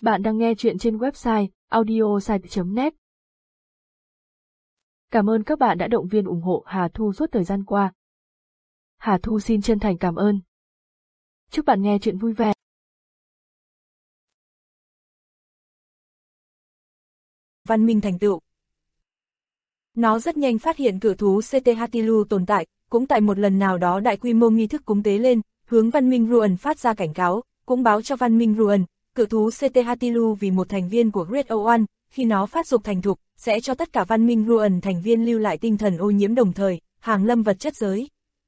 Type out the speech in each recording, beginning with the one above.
Bạn đang nghe chuyện trên website audiosite.net. Cảm ơn các bạn đã động viên ủng hộ Hà Thu suốt thời gian qua. Hà Thu xin chân thành cảm ơn. Chúc bạn nghe chuyện vui vẻ. Văn minh thành tựu. Nó rất nhanh phát hiện cự thú Cthulhu tồn tại, cũng tại một lần nào đó đại quy mô nghi thức cúng tế lên, hướng văn minh Ruan phát ra cảnh cáo, cũng báo cho văn minh Ruan, cự thú Cthulhu vì một thành viên của Great O One, khi nó phát dục thành thục, sẽ cho tất cả văn minh Ruan thành viên lưu lại tinh thần ô nhiễm đồng thời, hàng lâm vật chất giới.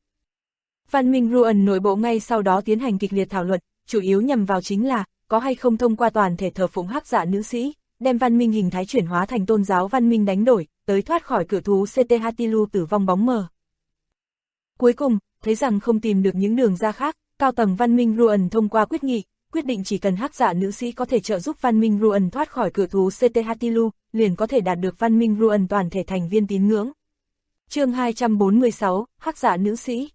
Văn minh Ruan nội bộ ngay sau đó tiến hành kịch liệt thảo luận, chủ yếu nhằm vào chính là, có hay không thông qua toàn thể thờ phụng hắc dạ nữ sĩ, đem văn minh hình thái chuyển hóa thành tôn giáo văn minh đánh đổi, tới thoát khỏi cự thú Cthulhu tử vong bóng mờ. Cuối cùng, thấy rằng không tìm được những đường ra khác, cao tầng văn minh Ruan thông qua quyết nghị, quyết định chỉ cần hắc dạ nữ sĩ có thể trợ giúp văn minh Ruan thoát khỏi cự thú Cthulhu, liền có thể đạt được văn minh Ruan toàn thể thành viên tín ngưỡng. Chương 246, hắc dạ nữ sĩ.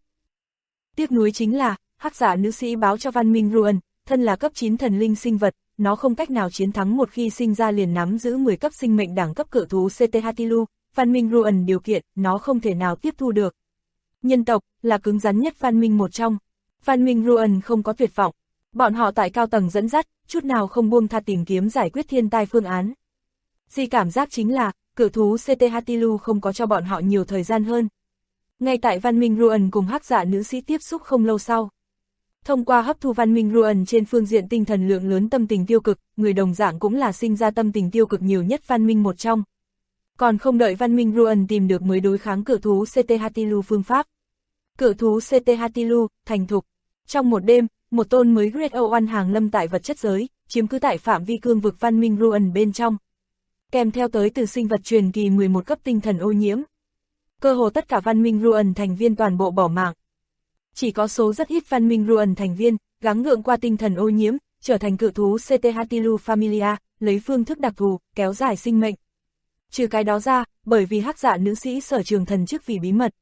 Tiếc nuối chính là, hắc dạ nữ sĩ báo cho văn minh Ruan, thân là cấp 9 thần linh sinh vật, nó không cách nào chiến thắng một khi sinh ra liền nắm giữ 10 cấp sinh mệnh đẳng cấp cự thú Cthulhu, văn minh Ruan điều kiện, nó không thể nào tiếp thu được. Nhân tộc, là cứng rắn nhất văn minh một trong. Văn minh Ruan không có tuyệt vọng. Bọn họ tại cao tầng dẫn dắt, chút nào không buông tha tìm kiếm giải quyết thiên tai phương án. Di cảm giác chính là, cự thú Cthulhu không có cho bọn họ nhiều thời gian hơn. Ngay tại văn minh Ruan cùng hắc dạ nữ sĩ tiếp xúc không lâu sau. Thông qua hấp thu văn minh Ruan trên phương diện tinh thần lượng lớn tâm tình tiêu cực, người đồng dạng cũng là sinh ra tâm tình tiêu cực nhiều nhất văn minh một trong. Còn không đợi văn minh Ruan tìm được mới đối kháng cự thú Cthulhu phương pháp. Cự thú Cthulhu, thành thục. Trong một đêm, một tôn mới Great O One hàng lâm tại vật chất giới, chiếm cứ tại phạm vi cương vực văn minh Ruan bên trong. Kèm theo tới từ sinh vật truyền kỳ 11 cấp tinh thần ô nhiễm. Cơ hồ tất cả văn minh Ruan thành viên toàn bộ bỏ mạng. Chỉ có số rất ít văn minh Ruan thành viên, gắng gượng qua tinh thần ô nhiễm, trở thành cự thú Cthulhu Familia, lấy phương thức đặc thù, kéo dài sinh mệnh. Trừ cái đó ra, bởi vì hắc dạ nữ sĩ sở trường thần chức vì bí mật.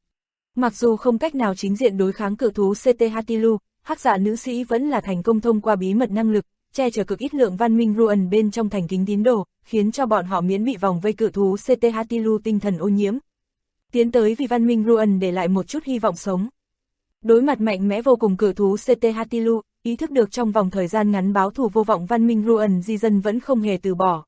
Mặc dù không cách nào chính diện đối kháng cự thú Cthulhu, hắc dạ nữ sĩ vẫn là thành công thông qua bí mật năng lực, che chở cực ít lượng văn minh Ruan bên trong thành kính tín đồ, khiến cho bọn họ miễn bị vòng vây cự thú Cthulhu tinh thần ô nhiễm. Tiến tới vì văn minh Ruan để lại một chút hy vọng sống. Đối mặt mạnh mẽ vô cùng cự thú Cthulhu, ý thức được trong vòng thời gian ngắn báo thù vô vọng văn minh Ruan di dân vẫn không hề từ bỏ.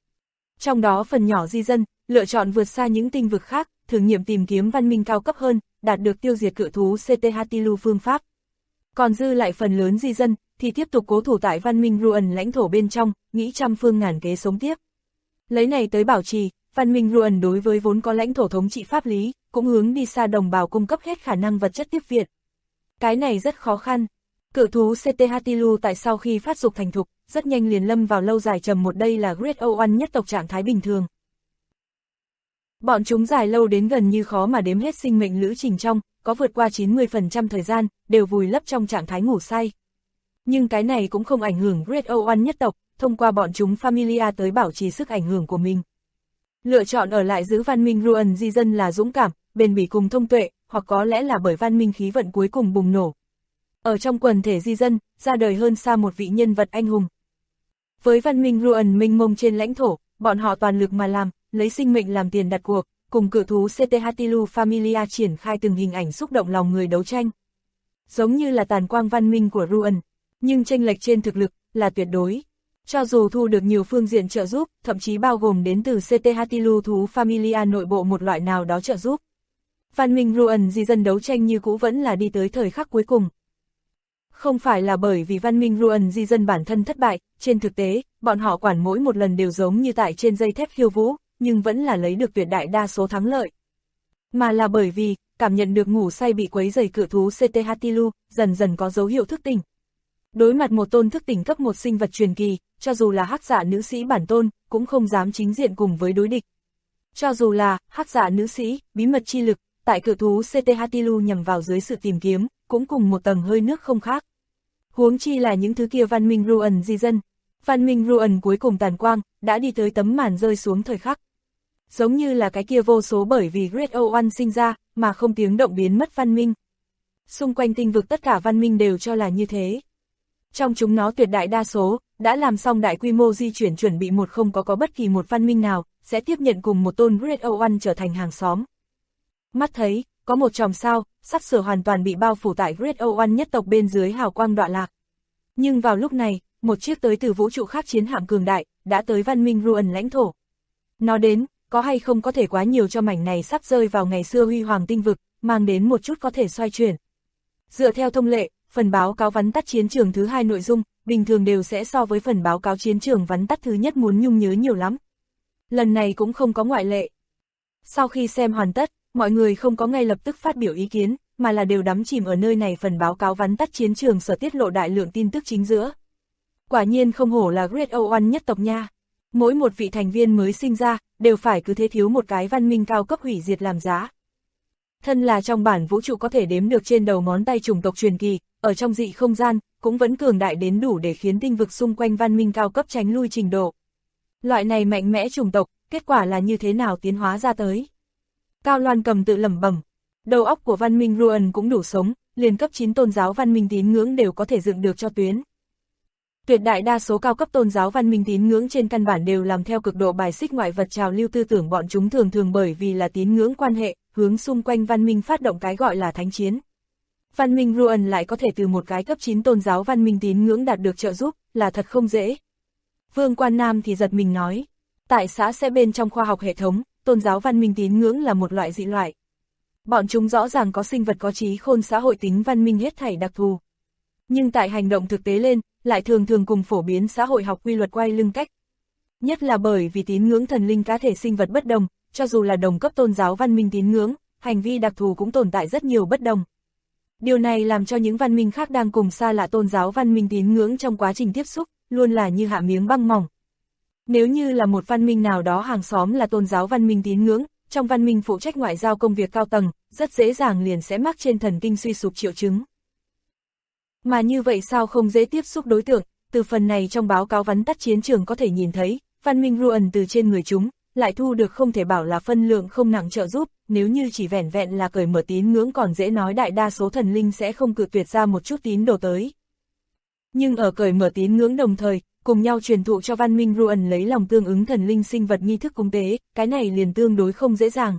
Trong đó phần nhỏ di dân, lựa chọn vượt xa những tinh vực khác, thử nghiệm tìm kiếm văn minh cao cấp hơn, đạt được tiêu diệt cự thú Cthulhu phương pháp. Còn dư lại phần lớn di dân, thì tiếp tục cố thủ tại văn minh Ruan lãnh thổ bên trong, nghĩ trăm phương ngàn kế sống tiếp. Lấy này tới bảo trì, văn minh Ruan đối với vốn có lãnh thổ thống trị pháp lý, cũng hướng đi xa đồng bào cung cấp hết khả năng vật chất tiếp viện. Cái này rất khó khăn. Cự thú Cthulhu tại sau khi phát dục thành thục, rất nhanh liền lâm vào lâu dài trầm một đây là Great O One nhất tộc trạng thái bình thường. Bọn chúng dài lâu đến gần như khó mà đếm hết sinh mệnh lữ trình trong, có vượt qua 90% thời gian, đều vùi lấp trong trạng thái ngủ say. Nhưng cái này cũng không ảnh hưởng Great O One nhất tộc, thông qua bọn chúng Familia tới bảo trì sức ảnh hưởng của mình. Lựa chọn ở lại giữ văn minh Ruan di dân là dũng cảm, bền bỉ cùng thông tuệ, hoặc có lẽ là bởi văn minh khí vận cuối cùng bùng nổ. Ở trong quần thể di dân, ra đời hơn xa một vị nhân vật anh hùng. Với văn minh Ruan mênh mông trên lãnh thổ, bọn họ toàn lực mà làm, lấy sinh mệnh làm tiền đặt cuộc, cùng cự thú Cthulhu Familia triển khai từng hình ảnh xúc động lòng người đấu tranh. Giống như là tàn quang văn minh của Ruan, nhưng chênh lệch trên thực lực là tuyệt đối. Cho dù thu được nhiều phương diện trợ giúp, thậm chí bao gồm đến từ Cthulhu thú Familia nội bộ một loại nào đó trợ giúp. Văn minh Ruan di dân đấu tranh như cũ vẫn là đi tới thời khắc cuối cùng. Không phải là bởi vì văn minh Ruan di dân bản thân thất bại, trên thực tế, bọn họ quản mỗi một lần đều giống như tại trên dây thép khiêu vũ, nhưng vẫn là lấy được tuyệt đại đa số thắng lợi. Mà là bởi vì, cảm nhận được ngủ say bị quấy rầy cự thú Cthulhu, dần dần có dấu hiệu thức tỉnh. Đối mặt một tôn thức tỉnh cấp một sinh vật truyền kỳ, cho dù là hắc dạ nữ sĩ bản tôn, cũng không dám chính diện cùng với đối địch. Cho dù là hắc dạ nữ sĩ, bí mật chi lực, tại cự thú Cthulhu nhằm vào dưới sự tìm kiếm, cũng cùng một tầng hơi nước không khác. Huống chi là những thứ kia văn minh Ruan di dân. Văn minh Ruan cuối cùng tàn quang, đã đi tới tấm màn rơi xuống thời khắc. Giống như là cái kia vô số bởi vì Great O One sinh ra, mà không tiếng động biến mất văn minh. Xung quanh tinh vực tất cả văn minh đều cho là như thế. Trong chúng nó tuyệt đại đa số, đã làm xong đại quy mô di chuyển chuẩn bị một không có bất kỳ một văn minh nào, sẽ tiếp nhận cùng một tôn Great O1 trở thành hàng xóm. Mắt thấy, có một chòm sao, sắp sửa hoàn toàn bị bao phủ tại Great O1 nhất tộc bên dưới hào quang đọa lạc. Nhưng vào lúc này, một chiếc tới từ vũ trụ khác chiến hạm cường đại, đã tới văn minh Ruan lãnh thổ. Nó đến, có hay không có thể quá nhiều cho mảnh này sắp rơi vào ngày xưa huy hoàng tinh vực, mang đến một chút có thể xoay chuyển. Dựa theo thông lệ, phần báo cáo vắn tắt chiến trường thứ 2 nội dung, bình thường đều sẽ so với phần báo cáo chiến trường vắn tắt thứ nhất muốn nhung nhớ nhiều lắm. Lần này cũng không có ngoại lệ. Sau khi xem hoàn tất, mọi người không có ngay lập tức phát biểu ý kiến, mà là đều đắm chìm ở nơi này phần báo cáo vắn tắt chiến trường sở tiết lộ đại lượng tin tức chính giữa. Quả nhiên không hổ là Great O1 nhất tộc nha. Mỗi một vị thành viên mới sinh ra, đều phải cứ thế thiếu một cái văn minh cao cấp hủy diệt làm giá. Thân là trong bản vũ trụ có thể đếm được trên đầu ngón tay chủng tộc truyền kỳ, ở trong dị không gian, cũng vẫn cường đại đến đủ để khiến tinh vực xung quanh văn minh cao cấp tránh lui trình độ. Loại này mạnh mẽ chủng tộc, kết quả là như thế nào tiến hóa ra tới? Cao Loan Cầm tự lẩm bẩm, đầu óc của văn minh Ruan cũng đủ sống, liền cấp 9 tôn giáo văn minh tín ngưỡng đều có thể dựng được cho tuyến. Tuyệt đại đa số cao cấp tôn giáo văn minh tín ngưỡng trên căn bản đều làm theo cực độ bài xích ngoại vật trào lưu tư tưởng, bọn chúng thường thường bởi vì là tín ngưỡng quan hệ, hướng xung quanh văn minh phát động cái gọi là thánh chiến. Văn minh Ruan lại có thể từ một cái cấp 9 tôn giáo văn minh tín ngưỡng đạt được trợ giúp, là thật không dễ. Vương Quan Nam thì giật mình nói, tại xã sẽ bên trong khoa học hệ thống, tôn giáo văn minh tín ngưỡng là một loại dị loại. Bọn chúng rõ ràng có sinh vật có trí khôn xã hội tính văn minh hết thảy đặc thù. Nhưng tại hành động thực tế lên, lại thường thường cùng phổ biến xã hội học quy luật quay lưng cách. Nhất là bởi vì tín ngưỡng thần linh cá thể sinh vật bất đồng, cho dù là đồng cấp tôn giáo văn minh tín ngưỡng, hành vi đặc thù cũng tồn tại rất nhiều bất đồng. Điều này làm cho những văn minh khác đang cùng xa lạ tôn giáo văn minh tín ngưỡng trong quá trình tiếp xúc, luôn là như hạ miếng băng mỏng. Nếu như là một văn minh nào đó hàng xóm là tôn giáo văn minh tín ngưỡng, trong văn minh phụ trách ngoại giao công việc cao tầng, rất dễ dàng liền sẽ mắc trên thần kinh suy sụp triệu chứng. Mà như vậy sao không dễ tiếp xúc đối tượng, từ phần này trong báo cáo vắn tắt chiến trường có thể nhìn thấy, văn minh Ruan từ trên người chúng, lại thu được không thể bảo là phân lượng không nặng trợ giúp, nếu như chỉ vẻn vẹn là cởi mở tín ngưỡng còn dễ nói đại đa số thần linh sẽ không cự tuyệt ra một chút tín đồ tới. Nhưng ở cởi mở tín ngưỡng đồng thời, cùng nhau truyền thụ cho văn minh Ruan lấy lòng tương ứng thần linh sinh vật nghi thức cúng tế, cái này liền tương đối không dễ dàng.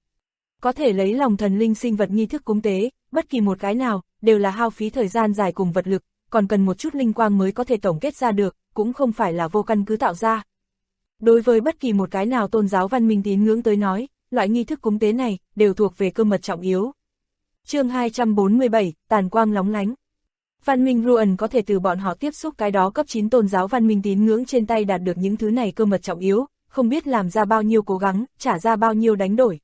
Có thể lấy lòng thần linh sinh vật nghi thức cúng tế, bất kỳ một cái nào, đều là hao phí thời gian dài cùng vật lực, còn cần một chút linh quang mới có thể tổng kết ra được, cũng không phải là vô căn cứ tạo ra. Đối với bất kỳ một cái nào tôn giáo văn minh tín ngưỡng tới nói, loại nghi thức cúng tế này, đều thuộc về cơ mật trọng yếu. Chương 247, tàn quang lóng lánh. Văn minh Ruan có thể từ bọn họ tiếp xúc cái đó cấp 9 tôn giáo văn minh tín ngưỡng trên tay đạt được những thứ này cơ mật trọng yếu, không biết làm ra bao nhiêu cố gắng, trả ra bao nhiêu đánh đổi.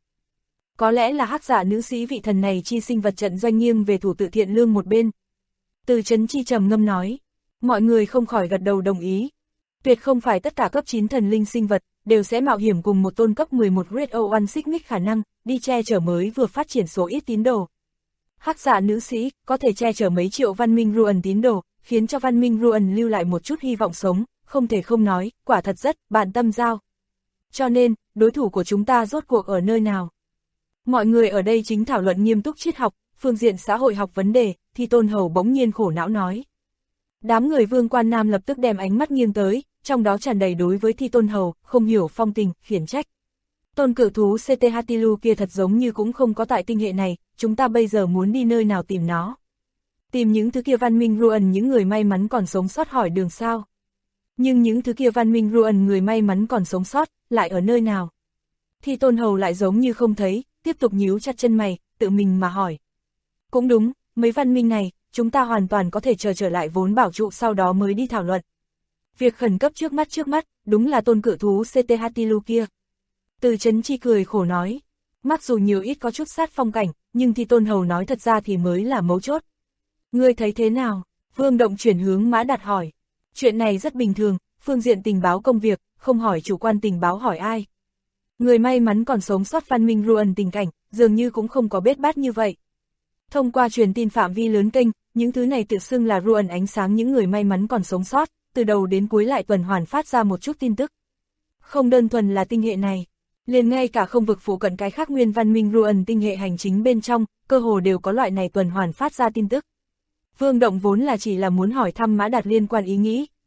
Có lẽ là hắc giả nữ sĩ vị thần này chi sinh vật trận doanh nghiêng về thủ tự thiện lương một bên. Từ Chấn Chi trầm ngâm nói, mọi người không khỏi gật đầu đồng ý. Tuyệt không phải tất cả cấp 9 thần linh sinh vật, đều sẽ mạo hiểm cùng một tôn cấp 11 Great O1 xích mích khả năng, đi che chở mới vừa phát triển số ít tín đồ. Hắc giả nữ sĩ, có thể che chở mấy triệu văn minh Ruan tín đồ, khiến cho văn minh Ruan lưu lại một chút hy vọng sống, không thể không nói, quả thật rất, bạn tâm giao. Cho nên, đối thủ của chúng ta rốt cuộc ở nơi nào? Mọi người ở đây chính thảo luận nghiêm túc triết học, phương diện xã hội học vấn đề, thì Tôn Hầu bỗng nhiên khổ não nói. Đám người Vương Quan Nam lập tức đem ánh mắt nghiêng tới, trong đó tràn đầy đối với Thi Tôn Hầu, không hiểu phong tình, khiển trách. Tôn cự thú CT Hatilu kia thật giống như cũng không có tại tinh hệ này, chúng ta bây giờ muốn đi nơi nào tìm nó? Tìm những thứ kia văn minh Ruan những người may mắn còn sống sót hỏi đường sao? Nhưng những thứ kia văn minh Ruan người may mắn còn sống sót, lại ở nơi nào? Thi Tôn Hầu lại giống như không thấy, tiếp tục nhíu chặt chân mày, tự mình mà hỏi. Cũng đúng, mấy văn minh này, chúng ta hoàn toàn có thể chờ trở lại vốn bảo trụ sau đó mới đi thảo luận. Việc khẩn cấp trước mắt, đúng là tôn cự thú CT Hatilu kia. Từ Chấn Chi cười khổ nói, mặc dù nhiều ít có chút sát phong cảnh, nhưng Thi Tôn Hầu nói thật ra thì mới là mấu chốt. Ngươi thấy thế nào? Vương Động chuyển hướng Mã Đạt hỏi. Chuyện này rất bình thường, phương diện tình báo công việc, không hỏi chủ quan tình báo hỏi ai. Người may mắn còn sống sót văn minh Ruan tình cảnh, dường như cũng không có bết bát như vậy. Thông qua truyền tin phạm vi lớn kênh, những thứ này tự xưng là Ruan ánh sáng những người may mắn còn sống sót, từ đầu đến cuối lại tuần hoàn phát ra một chút tin tức. Không đơn thuần là tinh hệ này, liền ngay cả không vực phụ cận cái khác nguyên văn minh Ruan tinh hệ hành chính bên trong, cơ hồ đều có loại này tuần hoàn phát ra tin tức. Vương Động vốn là chỉ là muốn hỏi thăm Mã Đạt liên quan ý nghĩ,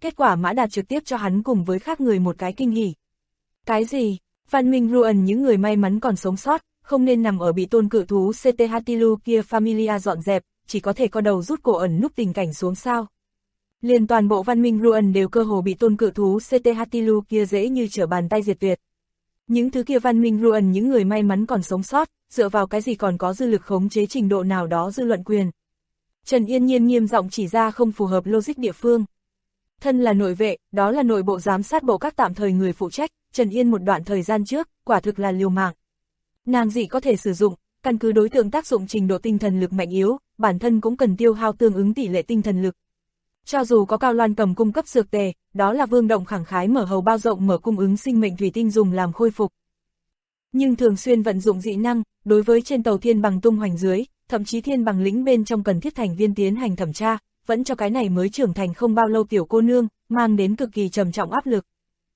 kết quả Mã Đạt trực tiếp cho hắn cùng với khác người một cái kinh hỉ. Cái gì? Văn minh Ruan những người may mắn còn sống sót, không nên nằm ở bị tôn cự thú Cthulhu kia Familia dọn dẹp, chỉ có thể co đầu rút cổ ẩn núp tình cảnh xuống sao. Liền toàn bộ văn minh Ruan đều cơ hồ bị tôn cự thú Cthulhu kia dễ như trở bàn tay diệt tuyệt. Những thứ kia văn minh Ruan những người may mắn còn sống sót, dựa vào cái gì còn có dư lực khống chế trình độ nào đó dư luận quyền. Trần Yên Nhiên nghiêm giọng chỉ ra không phù hợp logic địa phương. Thân là nội vệ, đó là nội bộ giám sát bộ các tạm thời người phụ trách, Trần Yên một đoạn thời gian trước, quả thực là liều mạng. Nàng dị có thể sử dụng, căn cứ đối tượng tác dụng trình độ tinh thần lực mạnh yếu, bản thân cũng cần tiêu hao tương ứng tỷ lệ tinh thần lực. Cho dù có Cao Loan Cầm cung cấp dược tề, đó là Vương Động khẳng khái mở hầu bao rộng mở cung ứng sinh mệnh thủy tinh dùng làm khôi phục. Nhưng thường xuyên vận dụng dị năng, đối với trên tàu thiên bằng tung hoành dưới, thậm chí thiên bằng lĩnh bên trong cần thiết thành viên tiến hành thẩm tra, vẫn cho cái này mới trưởng thành không bao lâu tiểu cô nương, mang đến cực kỳ trầm trọng áp lực.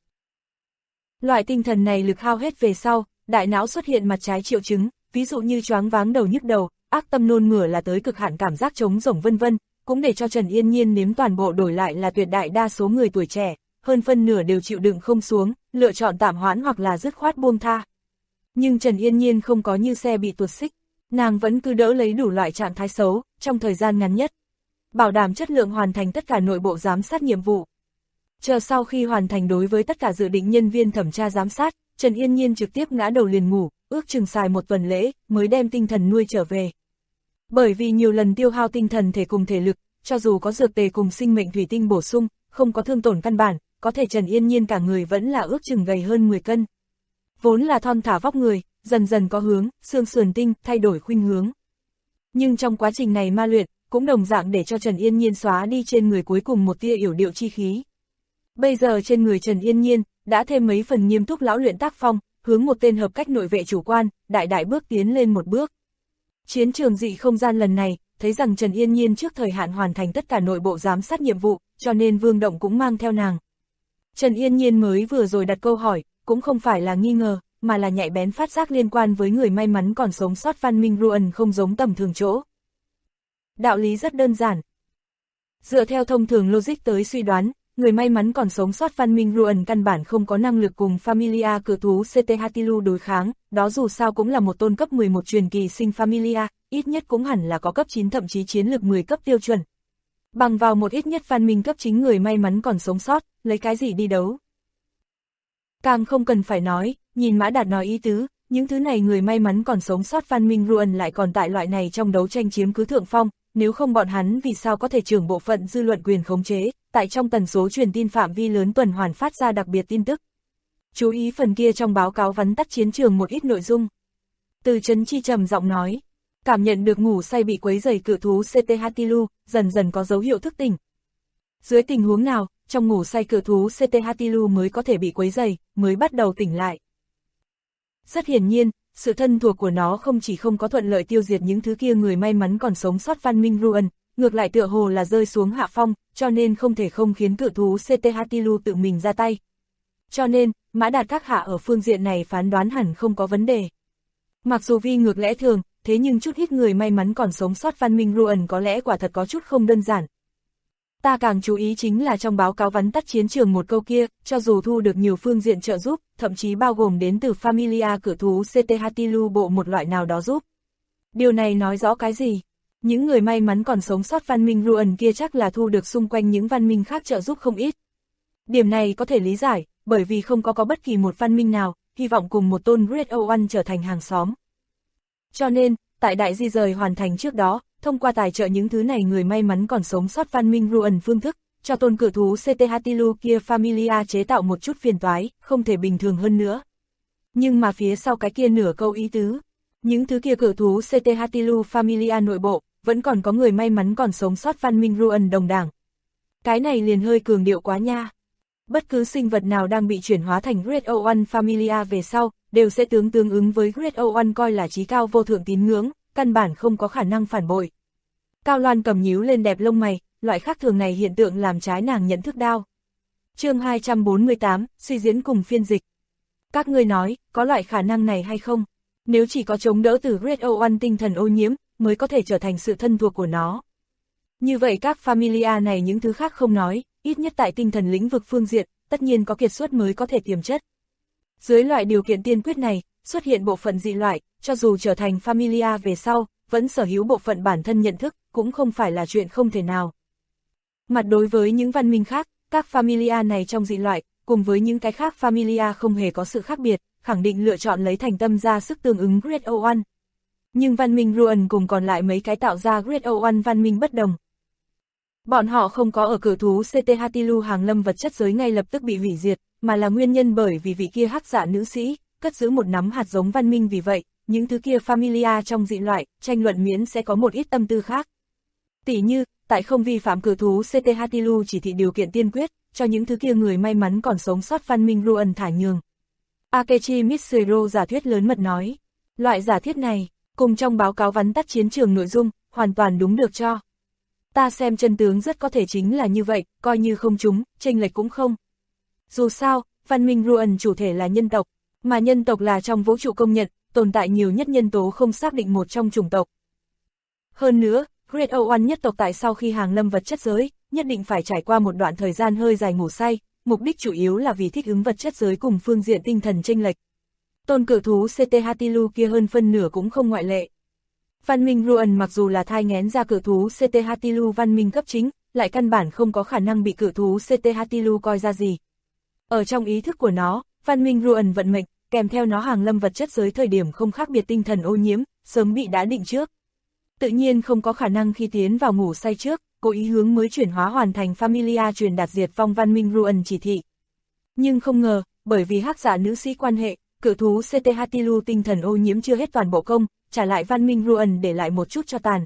Loại tinh thần này lực hao hết về sau, đại não xuất hiện mặt trái triệu chứng, ví dụ như choáng váng đầu nhức đầu, ác tâm nôn mửa là tới cực hạn cảm giác trống rỗng vân vân, cũng để cho Trần Yên Nhiên nếm toàn bộ đổi lại là tuyệt đại đa số người tuổi trẻ, hơn phân nửa đều chịu đựng không xuống, lựa chọn tạm hoãn hoặc là dứt khoát buông tha. Nhưng Trần Yên Nhiên không có như xe bị tuột xích, nàng vẫn cứ đỡ lấy đủ loại trạng thái xấu, trong thời gian ngắn nhất. Bảo đảm chất lượng hoàn thành tất cả nội bộ giám sát nhiệm vụ. Chờ sau khi hoàn thành đối với tất cả dự định nhân viên thẩm tra giám sát, Trần Yên Nhiên trực tiếp ngã đầu liền ngủ, ước chừng xài một tuần lễ, mới đem tinh thần nuôi trở về. Bởi vì nhiều lần tiêu hao tinh thần thể cùng thể lực, cho dù có dược tề cùng sinh mệnh thủy tinh bổ sung, không có thương tổn căn bản, có thể Trần Yên Nhiên cả người vẫn là ước chừng gầy hơn 10 cân. Vốn là thon thả vóc người, dần dần có hướng, xương sườn tinh, thay đổi khuynh hướng. Nhưng trong quá trình này ma luyện, cũng đồng dạng để cho Trần Yên Nhiên xóa đi trên người cuối cùng một tia yểu điệu chi khí. Bây giờ trên người Trần Yên Nhiên, đã thêm mấy phần nghiêm túc lão luyện tác phong, hướng một tên hợp cách nội vệ chủ quan, đại đại bước tiến lên một bước. Chiến trường dị không gian lần này, thấy rằng Trần Yên Nhiên trước thời hạn hoàn thành tất cả nội bộ giám sát nhiệm vụ, cho nên Vương Động cũng mang theo nàng. Trần Yên Nhiên mới vừa rồi đặt câu hỏi, cũng không phải là nghi ngờ, mà là nhạy bén phát giác liên quan với người may mắn còn sống sót văn minh Ruan không giống tầm thường chỗ. Đạo lý rất đơn giản. Dựa theo thông thường logic tới suy đoán, người may mắn còn sống sót văn minh Ruan căn bản không có năng lực cùng Familia cự thú Cthulhu đối kháng, đó dù sao cũng là một tôn cấp 11 truyền kỳ sinh Familia, ít nhất cũng hẳn là có cấp 9 thậm chí chiến lược 10 cấp tiêu chuẩn. Bằng vào một ít nhất văn minh cấp chính người may mắn còn sống sót, lấy cái gì đi đấu? Càng không cần phải nói, nhìn Mã Đạt nói ý tứ, những thứ này người may mắn còn sống sót văn minh Ruan lại còn tại loại này trong đấu tranh chiếm cứ thượng phong, nếu không bọn hắn vì sao có thể trưởng bộ phận dư luận quyền khống chế, tại trong tần số truyền tin phạm vi lớn tuần hoàn phát ra đặc biệt tin tức. Chú ý phần kia trong báo cáo vắn tắt chiến trường một ít nội dung. Từ Trấn Chi trầm giọng nói, cảm nhận được ngủ say bị quấy rầy cự thú Cthulhu, dần dần có dấu hiệu thức tỉnh. Dưới tình huống nào, trong ngủ say cự thú Cthulhu mới có thể bị quấy rầy, mới bắt đầu tỉnh lại. Rất hiển nhiên, sự thân thuộc của nó không chỉ không có thuận lợi tiêu diệt những thứ kia người may mắn còn sống sót văn minh Ruan, ngược lại tựa hồ là rơi xuống hạ phong, cho nên không thể không khiến cự thú Cthulhu tự mình ra tay. Cho nên, Mã Đạt các hạ ở phương diện này phán đoán hẳn không có vấn đề. Mặc dù vi ngược lẽ thường, thế nhưng chút ít người may mắn còn sống sót văn minh Ruan có lẽ quả thật có chút không đơn giản. Ta càng chú ý chính là trong báo cáo vắn tắt chiến trường một câu kia, cho dù thu được nhiều phương diện trợ giúp, thậm chí bao gồm đến từ Familia cự thú Cthulhu bộ một loại nào đó giúp. Điều này nói rõ cái gì? Những người may mắn còn sống sót văn minh Ruan kia chắc là thu được xung quanh những văn minh khác trợ giúp không ít. Điểm này có thể lý giải, bởi vì không có bất kỳ một văn minh nào, hy vọng cùng một tôn Great One trở thành hàng xóm. Cho nên, tại đại di rời hoàn thành trước đó, thông qua tài trợ những thứ này người may mắn còn sống sót văn minh Ruan phương thức, cho tôn cự thú Cthulhu kia Familia chế tạo một chút phiền toái, không thể bình thường hơn nữa. Nhưng mà phía sau cái kia nửa câu ý tứ, những thứ kia cự thú Cthulhu Familia nội bộ, vẫn còn có người may mắn còn sống sót văn minh Ruan đồng đảng. Cái này liền hơi cường điệu quá nha. Bất cứ sinh vật nào đang bị chuyển hóa thành Great One Familia về sau, đều sẽ tương ứng với Great One coi là chí cao vô thượng tín ngưỡng, căn bản không có khả năng phản bội. Cao Loan cầm nhíu lên đẹp lông mày, loại khác thường này hiện tượng làm trái nàng nhận thức đau. Chương 248, suy diễn cùng phiên dịch. Các ngươi nói, có loại khả năng này hay không? Nếu chỉ có chống đỡ từ Great One tinh thần ô nhiễm, mới có thể trở thành sự thân thuộc của nó. Như vậy các Familia này những thứ khác không nói, ít nhất tại tinh thần lĩnh vực phương diện, tất nhiên có kiệt xuất mới có thể tiềm chất. Dưới loại điều kiện tiên quyết này, xuất hiện bộ phận dị loại, cho dù trở thành Familia về sau, vẫn sở hữu bộ phận bản thân nhận thức, cũng không phải là chuyện không thể nào. Mặt đối với những văn minh khác, các Familia này trong dị loại, cùng với những cái khác Familia không hề có sự khác biệt, khẳng định lựa chọn lấy thành tâm ra sức tương ứng Great O1. Nhưng văn minh Ruan cùng còn lại mấy cái tạo ra Great O1 văn minh bất đồng. Bọn họ không có ở cự thú CT Hatilu hàng lâm vật chất giới ngay lập tức bị hủy diệt, mà là nguyên nhân bởi vì vị kia hắc dạ nữ sĩ, cất giữ một nắm hạt giống văn minh, vì vậy, những thứ kia Familia trong dị loại, tranh luận miễn sẽ có một ít tâm tư khác. Tỉ như, tại không vi phạm cự thú CT Hatilu chỉ thị điều kiện tiên quyết, cho những thứ kia người may mắn còn sống sót văn minh Ruan thả nhường. Akechi Mitsuru giả thuyết lớn mật nói, loại giả thiết này, cùng trong báo cáo vắn tắt chiến trường nội dung, hoàn toàn đúng được cho. Ta xem chân tướng rất có thể chính là như vậy, coi như không trúng, chênh lệch cũng không. Dù sao, văn minh Ruan chủ thể là nhân tộc, mà nhân tộc là trong vũ trụ công nhận, tồn tại nhiều nhất nhân tố không xác định một trong chủng tộc. Hơn nữa, Great O1 nhất tộc tại sau khi hàng lâm vật chất giới, nhất định phải trải qua một đoạn thời gian hơi dài ngủ say, mục đích chủ yếu là vì thích ứng vật chất giới cùng phương diện tinh thần chênh lệch. Tôn cự thú CT Hatilu kia hơn phân nửa cũng không ngoại lệ. Văn minh Ruan mặc dù là thai nghén ra cự thú CT Hatilu văn minh cấp chính, lại căn bản không có khả năng bị cự thú CT Hatilu coi ra gì. Ở trong ý thức của nó, văn minh Ruan vận mệnh, kèm theo nó hàng lâm vật chất giới thời điểm không khác biệt tinh thần ô nhiễm, sớm bị đã định trước. Tự nhiên không có khả năng khi tiến vào ngủ say trước, cố ý hướng mới chuyển hóa hoàn thành Familia truyền đạt diệt vong văn minh Ruan chỉ thị. Nhưng không ngờ, bởi vì hắc giả nữ sĩ quan hệ, cự thú CT Hatilu tinh thần ô nhiễm chưa hết toàn bộ công, trả lại văn minh Ruan để lại một chút cho tàn.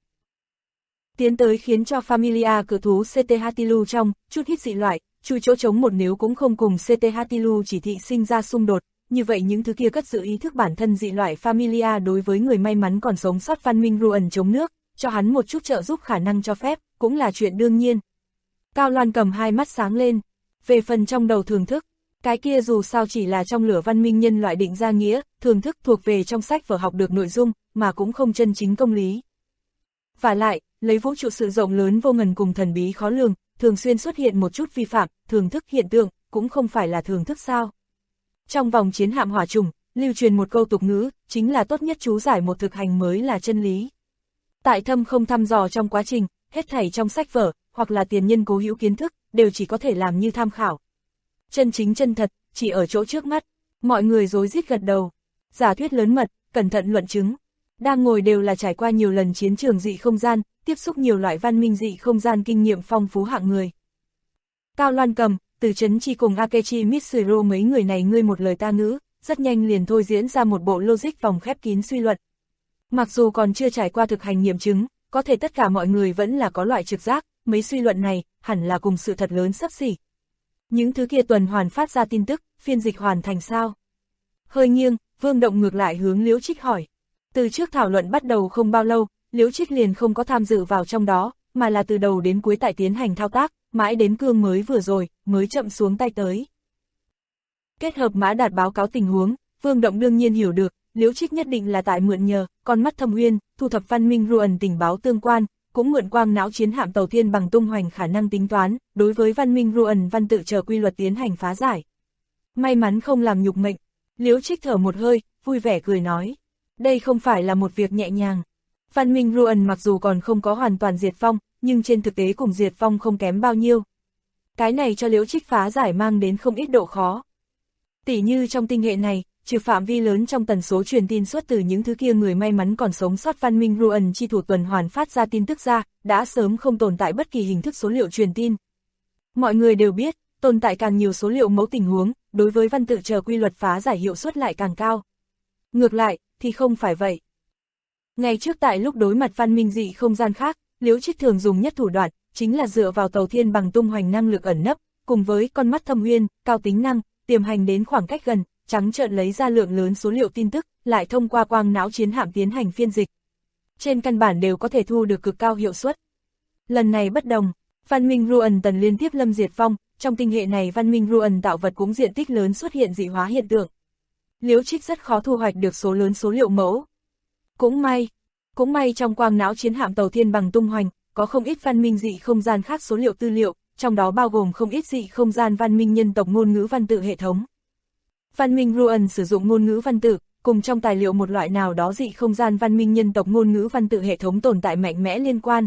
Tiến tới khiến cho Familia cự thú CT Hatilu trong, chút hít dị loại, chui chỗ trống một nếu cũng không cùng CT Hatilu chỉ thị sinh ra xung đột, như vậy những thứ kia cất giữ ý thức bản thân dị loại Familia đối với người may mắn còn sống sót văn minh Ruan chống nước, cho hắn một chút trợ giúp khả năng cho phép, cũng là chuyện đương nhiên. Cao Loan cầm hai mắt sáng lên, về phần trong đầu thường thức, cái kia dù sao chỉ là trong lửa văn minh nhân loại định ra nghĩa, thường thức thuộc về trong sách vở học được nội dung, mà cũng không chân chính công lý. Và lại, lấy vũ trụ sự rộng lớn vô ngần cùng thần bí khó lường, thường xuyên xuất hiện một chút vi phạm, thường thức hiện tượng, cũng không phải là thường thức sao. Trong vòng chiến hạm hỏa trùng, lưu truyền một câu tục ngữ, chính là tốt nhất chú giải một thực hành mới là chân lý. Tại thâm không thăm dò trong quá trình, hết thảy trong sách vở, hoặc là tiền nhân cố hữu kiến thức, đều chỉ có thể làm như tham khảo. Chân chính chân thật, chỉ ở chỗ trước mắt, mọi người rối rít gật đầu. Giả thuyết lớn mật, cẩn thận luận chứng. Đang ngồi đều là trải qua nhiều lần chiến trường dị không gian, tiếp xúc nhiều loại văn minh dị không gian kinh nghiệm phong phú hạng người. Cao Loan cầm, Từ Chấn Chi cùng Akechi Mitsuru mấy người này ngươi một lời ta ngữ, rất nhanh liền thôi diễn ra một bộ logic vòng khép kín suy luận. Mặc dù còn chưa trải qua thực hành nghiệm chứng, có thể tất cả mọi người vẫn là có loại trực giác, mấy suy luận này, hẳn là cùng sự thật lớn xấp xỉ. Những thứ kia tuần hoàn phát ra tin tức, phiên dịch hoàn thành sao? Hơi nghiêng, Vương Động ngược lại hướng Liễu Trích hỏi. Từ trước thảo luận bắt đầu không bao lâu, Liễu Trích liền không có tham dự vào trong đó, mà là từ đầu đến cuối tại tiến hành thao tác, mãi đến cương mới vừa rồi, mới chậm xuống tay tới. Kết hợp Mã Đạt báo cáo tình huống, Vương Động đương nhiên hiểu được, Liễu Trích nhất định là tại mượn nhờ, con mắt thâm uyên, thu thập văn minh Ruan tình báo tương quan, cũng mượn quang não chiến hạm tàu thiên bằng tung hoành khả năng tính toán, đối với văn minh Ruan văn tự chờ quy luật tiến hành phá giải. May mắn không làm nhục mệnh, Liễu Trích thở một hơi, vui vẻ cười nói. Đây không phải là một việc nhẹ nhàng. Văn minh Ruan mặc dù còn không có hoàn toàn diệt vong, nhưng trên thực tế cùng diệt vong không kém bao nhiêu. Cái này cho Liễu Trích phá giải mang đến không ít độ khó. Tỉ như trong tinh hệ này, trừ phạm vi lớn trong tần số truyền tin xuất từ những thứ kia người may mắn còn sống sót văn minh Ruan chi thủ tuần hoàn phát ra tin tức ra, đã sớm không tồn tại bất kỳ hình thức số liệu truyền tin. Mọi người đều biết, tồn tại càng nhiều số liệu mẫu tình huống, đối với văn tự chờ quy luật phá giải hiệu suất lại càng cao. Ngược lại, thì không phải vậy. Ngày trước tại lúc đối mặt văn minh dị không gian khác, Liễu Trích thường dùng nhất thủ đoạn, chính là dựa vào tàu thiên bằng tung hoành năng lực ẩn nấp, cùng với con mắt thâm uyên, cao tính năng, tiềm hành đến khoảng cách gần, trắng trợn lấy ra lượng lớn số liệu tin tức, lại thông qua quang não chiến hạm tiến hành phiên dịch. Trên căn bản đều có thể thu được cực cao hiệu suất. Lần này bất đồng, văn minh Ruan tần liên tiếp lâm diệt vong, trong tinh hệ này văn minh Ruan tạo vật cũng diện tích lớn xuất hiện dị hóa hiện tượng. Liễu Trích rất khó thu hoạch được số lớn số liệu mẫu. Cũng may trong quang não chiến hạm tàu thiên bằng tung hoành, có không ít văn minh dị không gian khác số liệu tư liệu, trong đó bao gồm không ít dị không gian văn minh nhân tộc ngôn ngữ văn tự hệ thống. Văn minh Ruan sử dụng ngôn ngữ văn tự, cùng trong tài liệu một loại nào đó dị không gian văn minh nhân tộc ngôn ngữ văn tự hệ thống tồn tại mạnh mẽ liên quan.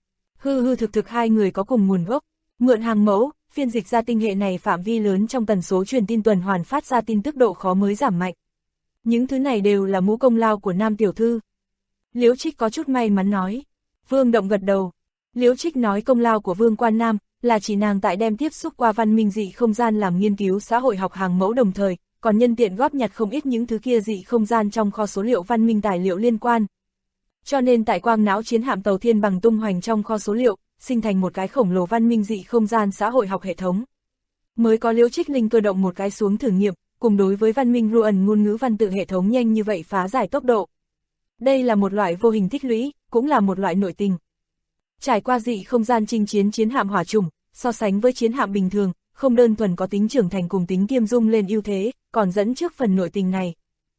Hư thực hai người có cùng nguồn gốc, mượn hàng mẫu, phiên dịch ra tinh hệ này phạm vi lớn trong tần số truyền tin tuần hoàn phát ra tin tức độ khó mới giảm mạnh. Những thứ này đều là mũ công lao của Nam tiểu thư. Liễu Trích có chút may mắn nói. Vương Động gật đầu. Liễu Trích nói công lao của Vương Quan Nam là chỉ nàng tại đem tiếp xúc qua văn minh dị không gian làm nghiên cứu xã hội học hàng mẫu đồng thời, còn nhân tiện góp nhặt không ít những thứ kia dị không gian trong kho số liệu văn minh tài liệu liên quan. Cho nên tại quang não chiến hạm tàu thiên bằng tung hoành trong kho số liệu, sinh thành một cái khổng lồ văn minh dị không gian xã hội học hệ thống. Mới có Liễu Trích Linh cơ động một cái xuống thử nghiệm, cùng đối với văn minh Ruan ngôn ngữ văn tự hệ thống nhanh như vậy phá giải tốc độ. Đây là một loại vô hình tích lũy, cũng là một loại nội tình. Trải qua dị không gian chinh chiến chiến hạm hỏa trùng, so sánh với chiến hạm bình thường, không đơn thuần có tính trưởng thành cùng tính kiêm dung lên ưu thế, còn dẫn trước phần nội tình này.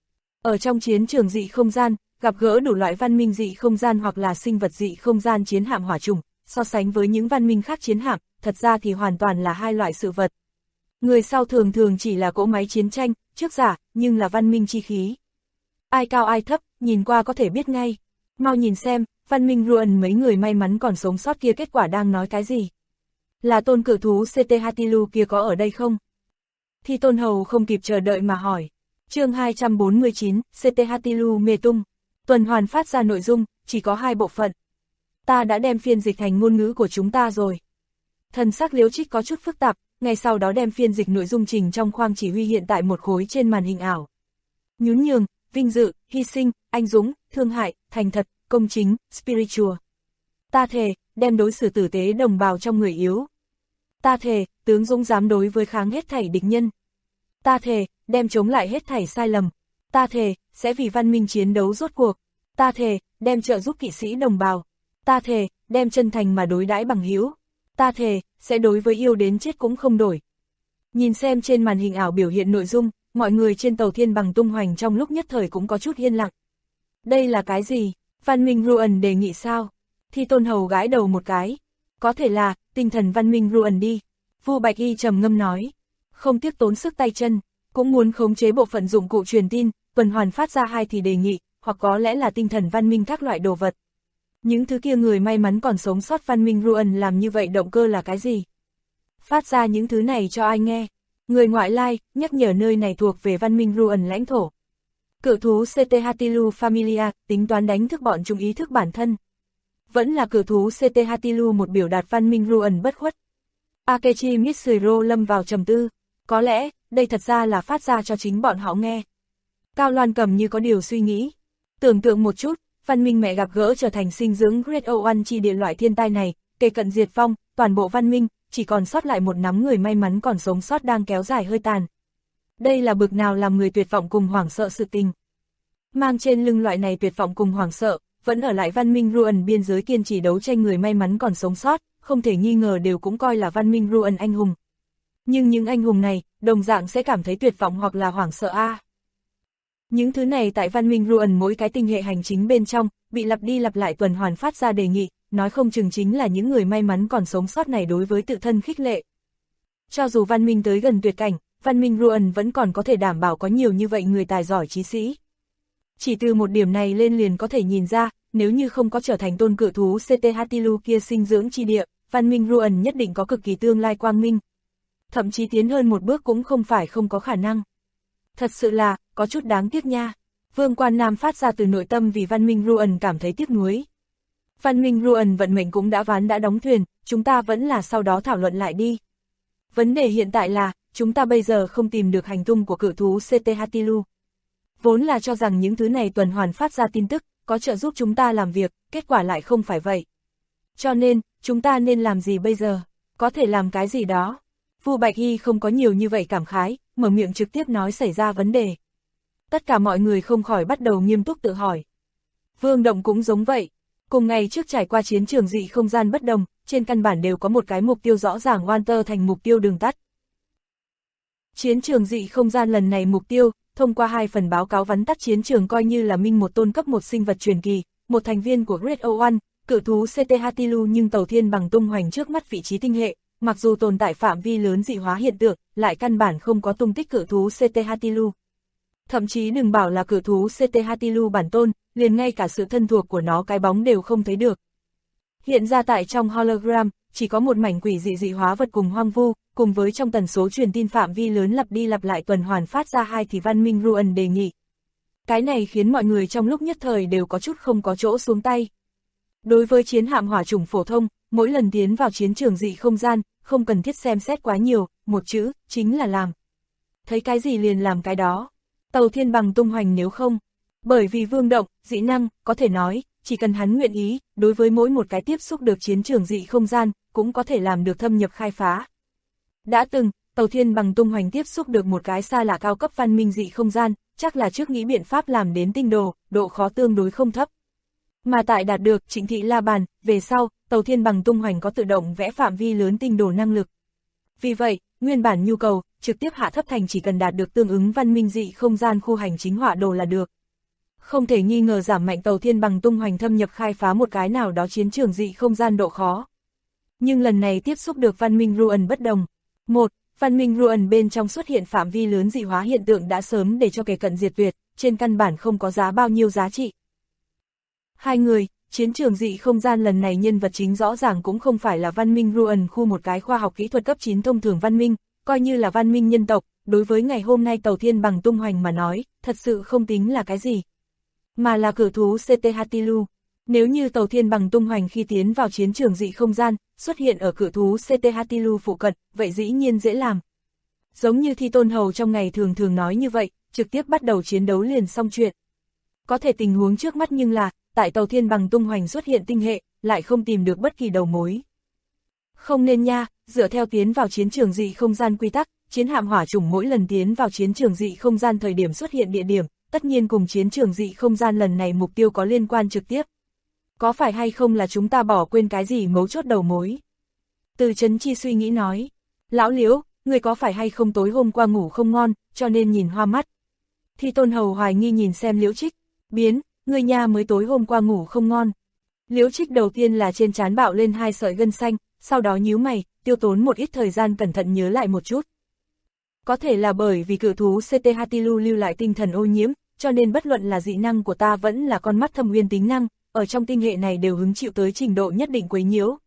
Ở trong chiến trường dị không gian, gặp gỡ đủ loại văn minh dị không gian hoặc là sinh vật dị không gian chiến hạm hỏa trùng, so sánh với những văn minh khác chiến hạm, thật ra thì hoàn toàn là hai loại sự vật. Người sau thường thường chỉ là cỗ máy chiến tranh, trước giả, nhưng là văn minh chi khí. Ai cao ai thấp, nhìn qua có thể biết ngay. Mau nhìn xem, văn minh Ruan mấy người may mắn còn sống sót kia kết quả đang nói cái gì? Là tôn cự thú CT Hatilu kia có ở đây không? Thì Tôn Hầu không kịp chờ đợi mà hỏi. Chương 249, CT Hatilu mê tung. Tuần hoàn phát ra nội dung, chỉ có 2 bộ phận. Ta đã đem phiên dịch thành ngôn ngữ của chúng ta rồi. Thần sắc Liễu Trích có chút phức tạp, ngay sau đó đem phiên dịch nội dung trình trong khoang chỉ huy hiện tại một khối trên màn hình ảo. Nhún nhường, vinh dự, hy sinh, anh dũng, thương hại, thành thật, công chính, spiritual. Ta thề, đem đối xử tử tế đồng bào trong người yếu. Ta thề, tướng dũng dám đối với kháng hết thảy địch nhân. Ta thề, đem chống lại hết thảy sai lầm. Ta thề, sẽ vì văn minh chiến đấu rốt cuộc. Ta thề, đem trợ giúp kỵ sĩ đồng bào. Ta thề, đem chân thành mà đối đãi bằng hữu. Ta thề, sẽ đối với yêu đến chết cũng không đổi. Nhìn xem trên màn hình ảo biểu hiện nội dung, mọi người trên tàu thiên bằng tung hoành trong lúc nhất thời cũng có chút yên lặng. Đây là cái gì? Văn minh Ruan đề nghị sao? Thì Tôn Hầu gãi đầu một cái. Có thể là, tinh thần văn minh Ruan đi. Vu Bạch Y trầm ngâm nói. Không tiếc tốn sức tay chân, cũng muốn khống chế bộ phận dụng cụ truyền tin, tuần hoàn phát ra 2 thì đề nghị, hoặc có lẽ là tinh thần văn minh các loại đồ vật. Những thứ kia người may mắn còn sống sót văn minh Ruan làm như vậy động cơ là cái gì? Phát ra những thứ này cho ai nghe? Người ngoại lai, nhắc nhở nơi này thuộc về văn minh Ruan lãnh thổ. Cự thú CT Hatilu Familia, tính toán đánh thức bọn chúng ý thức bản thân. Vẫn là cự thú CT Hatilu một biểu đạt văn minh Ruan bất khuất. Akechi Mitsuro lâm vào trầm tư. Có lẽ, đây thật ra là phát ra cho chính bọn họ nghe. Cao Loan Cầm như có điều suy nghĩ. Tưởng tượng một chút, văn minh mẹ gặp gỡ trở thành sinh dưỡng Great Oan chi địa loại thiên tai này, kề cận diệt vong, toàn bộ văn minh, chỉ còn sót lại một nắm người may mắn còn sống sót đang kéo dài hơi tàn. Đây là bực nào làm người tuyệt vọng cùng hoảng sợ sự tình. Mang trên lưng loại này tuyệt vọng cùng hoảng sợ, vẫn ở lại văn minh Ruan biên giới kiên trì đấu tranh người may mắn còn sống sót, không thể nghi ngờ đều cũng coi là văn minh Ruan anh hùng. Nhưng những anh hùng này, đồng dạng sẽ cảm thấy tuyệt vọng hoặc là hoảng sợ a. Những thứ này tại văn minh Ruan mỗi cái tinh hệ hành chính bên trong, bị lặp đi lặp lại tuần hoàn phát ra đề nghị, nói không chừng chính là những người may mắn còn sống sót này đối với tự thân khích lệ. Cho dù văn minh tới gần tuyệt cảnh, văn minh Ruan vẫn còn có thể đảm bảo có nhiều như vậy người tài giỏi trí sĩ. Chỉ từ một điểm này lên liền có thể nhìn ra, nếu như không có trở thành tôn cự thú CT Hatilu kia sinh dưỡng chi địa, văn minh Ruan nhất định có cực kỳ tương lai quang minh. Thậm chí tiến hơn một bước cũng không phải không có khả năng. Thật sự là, có chút đáng tiếc nha. Vương Quan Nam phát ra từ nội tâm vì văn minh Ruan cảm thấy tiếc nuối. Văn minh Ruan vận mệnh cũng đã ván đã đóng thuyền, chúng ta vẫn là sau đó thảo luận lại đi. Vấn đề hiện tại là, chúng ta bây giờ không tìm được hành tung của cự thú CT Hatilu. Vốn là cho rằng những thứ này tuần hoàn phát ra tin tức, có trợ giúp chúng ta làm việc, kết quả lại không phải vậy. Cho nên, chúng ta nên làm gì bây giờ? Có thể làm cái gì đó? Vu Bạch Hy không có nhiều như vậy cảm khái, mở miệng trực tiếp nói xảy ra vấn đề. Tất cả mọi người không khỏi bắt đầu nghiêm túc tự hỏi. Vương Động cũng giống vậy. Cùng ngày trước trải qua chiến trường dị không gian bất đồng, trên căn bản đều có một cái mục tiêu rõ ràng Walter thành mục tiêu đường tắt. Chiến trường dị không gian lần này mục tiêu, thông qua 2 phần báo cáo vắn tắt chiến trường coi như là minh một tôn cấp một sinh vật truyền kỳ, một thành viên của Great Oan, cự thú CT Hatilu nhưng tàu thiên bằng tung hoành trước mắt vị trí tinh hệ, mặc dù tồn tại phạm vi lớn dị hóa hiện tượng, lại căn bản không có tung tích cự thú CT Hatilu. Thậm chí đừng bảo là cự thú CT Hatilu bản tôn, liền ngay cả sự thân thuộc của nó cái bóng đều không thấy được. Hiện ra tại trong hologram, chỉ có một mảnh quỷ dị dị hóa vật cùng hoang vu, cùng với trong tần số truyền tin phạm vi lớn lặp đi lặp lại tuần hoàn phát ra hai thì Văn Minh Ruin đề nghị. Cái này khiến mọi người trong lúc nhất thời đều có chút không có chỗ xuống tay. Đối với chiến hạm hỏa chủng phổ thông, mỗi lần tiến vào chiến trường dị không gian, không cần thiết xem xét quá nhiều, một chữ, chính là làm. Thấy cái gì liền làm cái đó. Tàu thiên bằng tung hoành nếu không. Bởi vì vương động, dị năng, có thể nói, chỉ cần hắn nguyện ý, đối với mỗi một cái tiếp xúc được chiến trường dị không gian, cũng có thể làm được thâm nhập khai phá. Đã từng, tàu thiên bằng tung hoành tiếp xúc được một cái xa lạ cao cấp văn minh dị không gian, chắc là trước nghĩ biện pháp làm đến tinh đồ, độ khó tương đối không thấp. Mà tại đạt được Trịnh Thị La Bàn, về sau, tàu thiên bằng tung hoành có tự động vẽ phạm vi lớn tinh đồ năng lực. Vì vậy, nguyên bản nhu cầu, trực tiếp hạ thấp thành chỉ cần đạt được tương ứng văn minh dị không gian khu hành chính họa đồ là được. Không thể nghi ngờ giảm mạnh tàu thiên bằng tung hoành thâm nhập khai phá một cái nào đó chiến trường dị không gian độ khó. Nhưng lần này tiếp xúc được văn minh Ruin bất đồng. Một, văn minh Ruin bên trong xuất hiện phạm vi lớn dị hóa hiện tượng đã sớm để cho kẻ cận diệt tuyệt, trên căn bản không có giá bao nhiêu giá trị. Hai người, chiến trường dị không gian lần này nhân vật chính rõ ràng cũng không phải là văn minh Ruin khu một cái khoa học kỹ thuật cấp 9 thông thường văn minh, coi như là văn minh nhân tộc, đối với ngày hôm nay tàu thiên bằng tung hoành mà nói, thật sự không tính là cái gì. Mà là cự thú CT Hatilu. Nếu như tàu thiên bằng tung hoành khi tiến vào chiến trường dị không gian, xuất hiện ở cự thú CT Hatilu phụ cận, vậy dĩ nhiên dễ làm. Giống như Thi Tôn Hầu trong ngày thường thường nói như vậy, trực tiếp bắt đầu chiến đấu liền xong chuyện. Có thể tình huống trước mắt nhưng là, tại tàu thiên bằng tung hoành xuất hiện tinh hệ, lại không tìm được bất kỳ đầu mối. Không nên nha, dựa theo tiến vào chiến trường dị không gian quy tắc, chiến hạm hỏa chủng mỗi lần tiến vào chiến trường dị không gian thời điểm xuất hiện địa điểm, tất nhiên cùng chiến trường dị không gian lần này mục tiêu có liên quan trực tiếp. Có phải hay không là chúng ta bỏ quên cái gì mấu chốt đầu mối? Từ Chấn Chi suy nghĩ nói, lão Liễu, người có phải hay không tối hôm qua ngủ không ngon, cho nên nhìn hoa mắt. Thi Tôn Hầu hoài nghi nhìn xem Liễu Trích, biến, người nha mới tối hôm qua ngủ không ngon. Liễu Trích đầu tiên là trên trán bạo lên hai sợi gân xanh, sau đó nhíu mày, tiêu tốn một ít thời gian cẩn thận nhớ lại một chút. Có thể là bởi vì cự thú CT Hatilu lưu lại tinh thần ô nhiễm, cho nên bất luận là dị năng của ta vẫn là con mắt thâm uyên tính năng, ở trong tinh hệ này đều hứng chịu tới trình độ nhất định quấy nhiễu.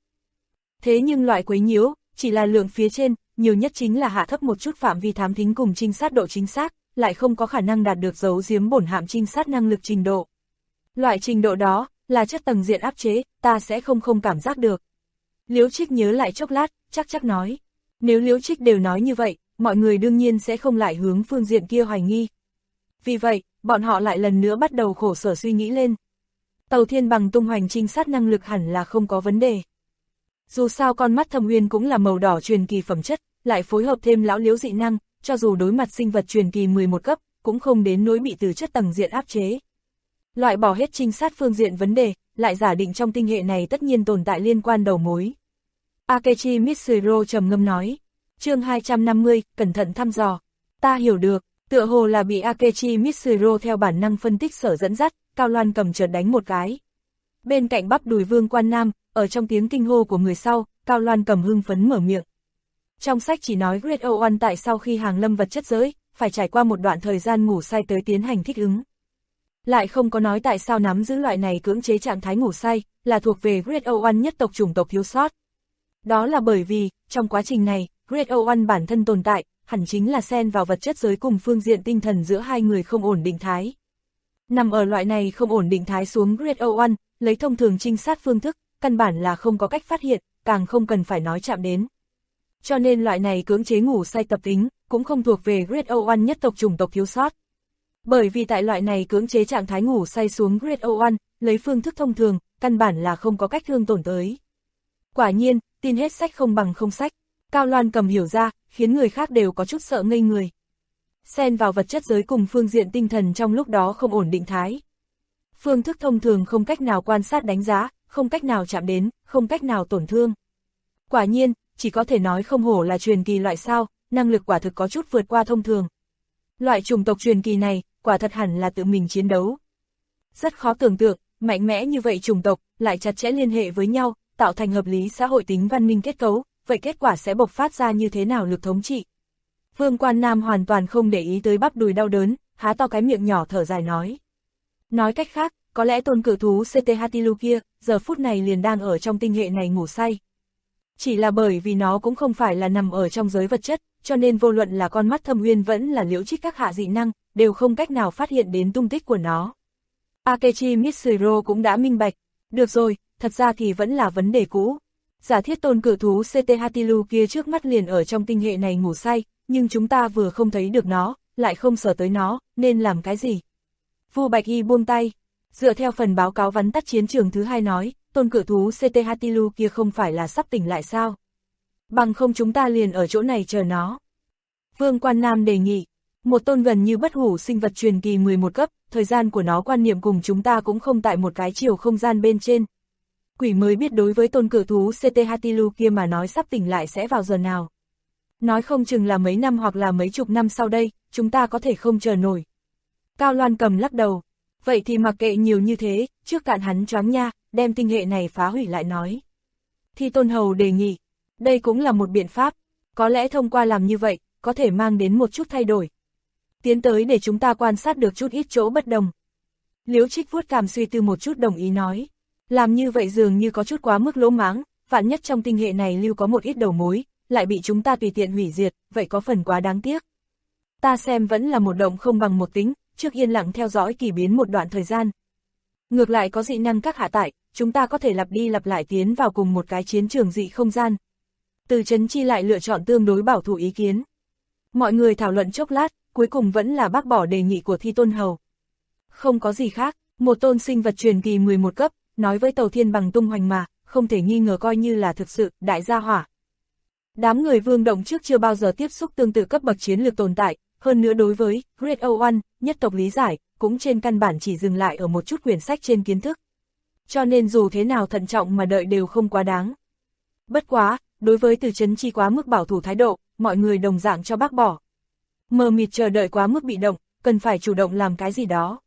Thế nhưng loại quấy nhiễu, chỉ là lượng phía trên, nhiều nhất chính là hạ thấp một chút phạm vi thám thính cùng trinh sát độ chính xác, lại không có khả năng đạt được giấu giếm bổn hạm trinh sát năng lực trình độ. Loại trình độ đó, là chất tầng diện áp chế, ta sẽ không cảm giác được. Liễu Trích nhớ lại chốc lát, chắc nói. Nếu Liễu Trích đều nói như vậy, mọi người đương nhiên sẽ không lại hướng phương diện kia hoài nghi. Vì vậy, bọn họ lại lần nữa bắt đầu khổ sở suy nghĩ lên. Tàu thiên bằng tung hoành trinh sát năng lực hẳn là không có vấn đề. Dù sao con mắt thâm uyên cũng là màu đỏ truyền kỳ phẩm chất, lại phối hợp thêm lão Liễu dị năng, cho dù đối mặt sinh vật truyền kỳ 11 cấp, cũng không đến nỗi bị từ chất tầng diện áp chế. Loại bỏ hết trinh sát phương diện vấn đề, lại giả định trong tinh hệ này tất nhiên tồn tại liên quan đầu mối. Akechi Mitsuro trầm ngâm nói. Chương 250, cẩn thận thăm dò. Ta hiểu được, tựa hồ là bị Akechi Mitsuro theo bản năng phân tích sở dẫn dắt, Cao Loan cầm chợt đánh một cái. Bên cạnh bắp đùi Vương Quan Nam, ở trong tiếng kinh hô của người sau, Cao Loan cầm hưng phấn mở miệng. Trong sách chỉ nói Great O1 tại sau khi hàng lâm vật chất giới, phải trải qua một đoạn thời gian ngủ say tới tiến hành thích ứng. Lại không có nói tại sao nắm giữ loại này cưỡng chế trạng thái ngủ say, là thuộc về Great O1 nhất tộc chủng tộc thiếu sót. Đó là bởi vì, trong quá trình này, Great O1 bản thân tồn tại, hẳn chính là xen vào vật chất giới cùng phương diện tinh thần giữa hai người không ổn định thái. Nằm ở loại này không ổn định thái xuống Great O1, lấy thông thường trinh sát phương thức, căn bản là không có cách phát hiện, càng không cần phải nói chạm đến. Cho nên loại này cưỡng chế ngủ say tập tính, cũng không thuộc về Great O1 nhất tộc chủng tộc thiếu sót. Bởi vì tại loại này cưỡng chế trạng thái ngủ say xuống Great O1, lấy phương thức thông thường, căn bản là không có cách thương tổn tới. Quả nhiên, tin hết sách không bằng không sách. Cao Loan cầm hiểu ra, khiến người khác đều có chút sợ ngây người. Xen vào vật chất giới cùng phương diện tinh thần trong lúc đó không ổn định thái. Phương thức thông thường không cách nào quan sát đánh giá, không cách nào chạm đến, không cách nào tổn thương. Quả nhiên, chỉ có thể nói không hổ là truyền kỳ loại sao, năng lực quả thực có chút vượt qua thông thường. Loại chủng tộc truyền kỳ này, quả thật hẳn là tự mình chiến đấu. Rất khó tưởng tượng, mạnh mẽ như vậy chủng tộc, lại chặt chẽ liên hệ với nhau, tạo thành hợp lý xã hội tính văn minh kết cấu, vậy kết quả sẽ bộc phát ra như thế nào lực thống trị? Vương Quan Nam hoàn toàn không để ý tới bắp đùi đau đớn, há to cái miệng nhỏ thở dài nói. Nói cách khác, có lẽ tôn cự thú CT Hatilu kia, giờ phút này liền đang ở trong tinh hệ này ngủ say. Chỉ là bởi vì nó cũng không phải là nằm ở trong giới vật chất, cho nên vô luận là con mắt Thâm Uyên vẫn là Liễu Trích các hạ dị năng, đều không cách nào phát hiện đến tung tích của nó. Akechi Mitsuro cũng đã minh bạch. Được rồi, thật ra thì vẫn là vấn đề cũ. Giả thiết tôn cự thú CT Hatilu kia trước mắt liền ở trong tinh hệ này ngủ say, nhưng chúng ta vừa không thấy được nó, lại không sở tới nó, nên làm cái gì? Vu Bạch Y buông tay. Dựa theo phần báo cáo vắn tắt chiến trường thứ 2 nói, tôn cự thú CT Hatilu kia không phải là sắp tỉnh lại sao? Bằng không chúng ta liền ở chỗ này chờ nó. Vương Quan Nam đề nghị, một tôn gần như bất hủ sinh vật truyền kỳ 11 cấp, thời gian của nó quan niệm cùng chúng ta cũng không tại một cái chiều không gian bên trên. Quỷ mới biết đối với tôn cự thú CT Hatilu kia mà nói sắp tỉnh lại sẽ vào giờ nào. Nói không chừng là mấy năm hoặc là mấy chục năm sau đây, chúng ta có thể không chờ nổi. Cao Loan Cầm lắc đầu, vậy thì mặc kệ nhiều như thế, trước cạn hắn choáng nha, đem tinh hệ này phá hủy lại nói. Thi Tôn Hầu đề nghị, đây cũng là một biện pháp, có lẽ thông qua làm như vậy, có thể mang đến một chút thay đổi. Tiến tới để chúng ta quan sát được chút ít chỗ bất đồng. Liễu Trích vuốt cằm suy tư một chút đồng ý nói, làm như vậy dường như có chút quá mức lỗ mãng, vạn nhất trong tinh hệ này lưu có một ít đầu mối, lại bị chúng ta tùy tiện hủy diệt, vậy có phần quá đáng tiếc. Ta xem vẫn là một động không bằng một tính, trước yên lặng theo dõi kỳ biến một đoạn thời gian. Ngược lại có dị năng các hạ tại, chúng ta có thể lặp đi lặp lại tiến vào cùng một cái chiến trường dị không gian. Từ Trấn Chi lại lựa chọn tương đối bảo thủ ý kiến. Mọi người thảo luận chốc lát, cuối cùng vẫn là bác bỏ đề nghị của Thi Tôn Hầu. Không có gì khác, một tôn sinh vật truyền kỳ 11 cấp, nói với Tàu Thiên Bằng tung hoành mà, không thể nghi ngờ coi như là thực sự, đại gia hỏa. Đám người Vương Động trước chưa bao giờ tiếp xúc tương tự cấp bậc chiến lược tồn tại, hơn nữa đối với Great O1, nhất tộc lý giải, cũng trên căn bản chỉ dừng lại ở một chút quyển sách trên kiến thức. Cho nên dù thế nào thận trọng mà đợi đều không quá đáng. Bất quá, đối với Từ Trấn Chi quá mức bảo thủ thái độ, mọi người đồng dạng cho bác bỏ. Mờ mịt chờ đợi quá mức bị động, cần phải chủ động làm cái gì đó.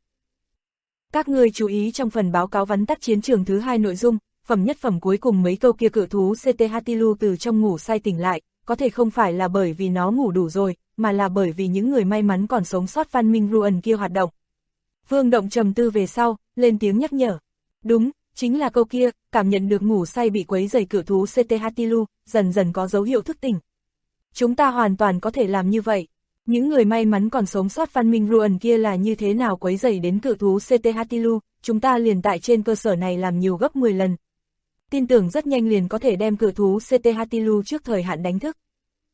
Các ngươi chú ý trong phần báo cáo vắn tắt chiến trường thứ 2 nội dung, phẩm nhất phẩm cuối cùng mấy câu kia cự thú CT Hatilu từ trong ngủ say tỉnh lại, có thể không phải là bởi vì nó ngủ đủ rồi, mà là bởi vì những người may mắn còn sống sót văn minh Ruan kia hoạt động. Vương Động trầm tư về sau, lên tiếng nhắc nhở. Đúng, chính là câu kia, cảm nhận được ngủ say bị quấy rầy cự thú CT Hatilu, dần dần có dấu hiệu thức tỉnh. Chúng ta hoàn toàn có thể làm như vậy. Những người may mắn còn sống sót văn minh Ruan kia là như thế nào quấy rầy đến cự thú CT Hatilu, chúng ta liền tại trên cơ sở này làm nhiều gấp 10 lần. Tin tưởng rất nhanh liền có thể đem cự thú CT Hatilu trước thời hạn đánh thức.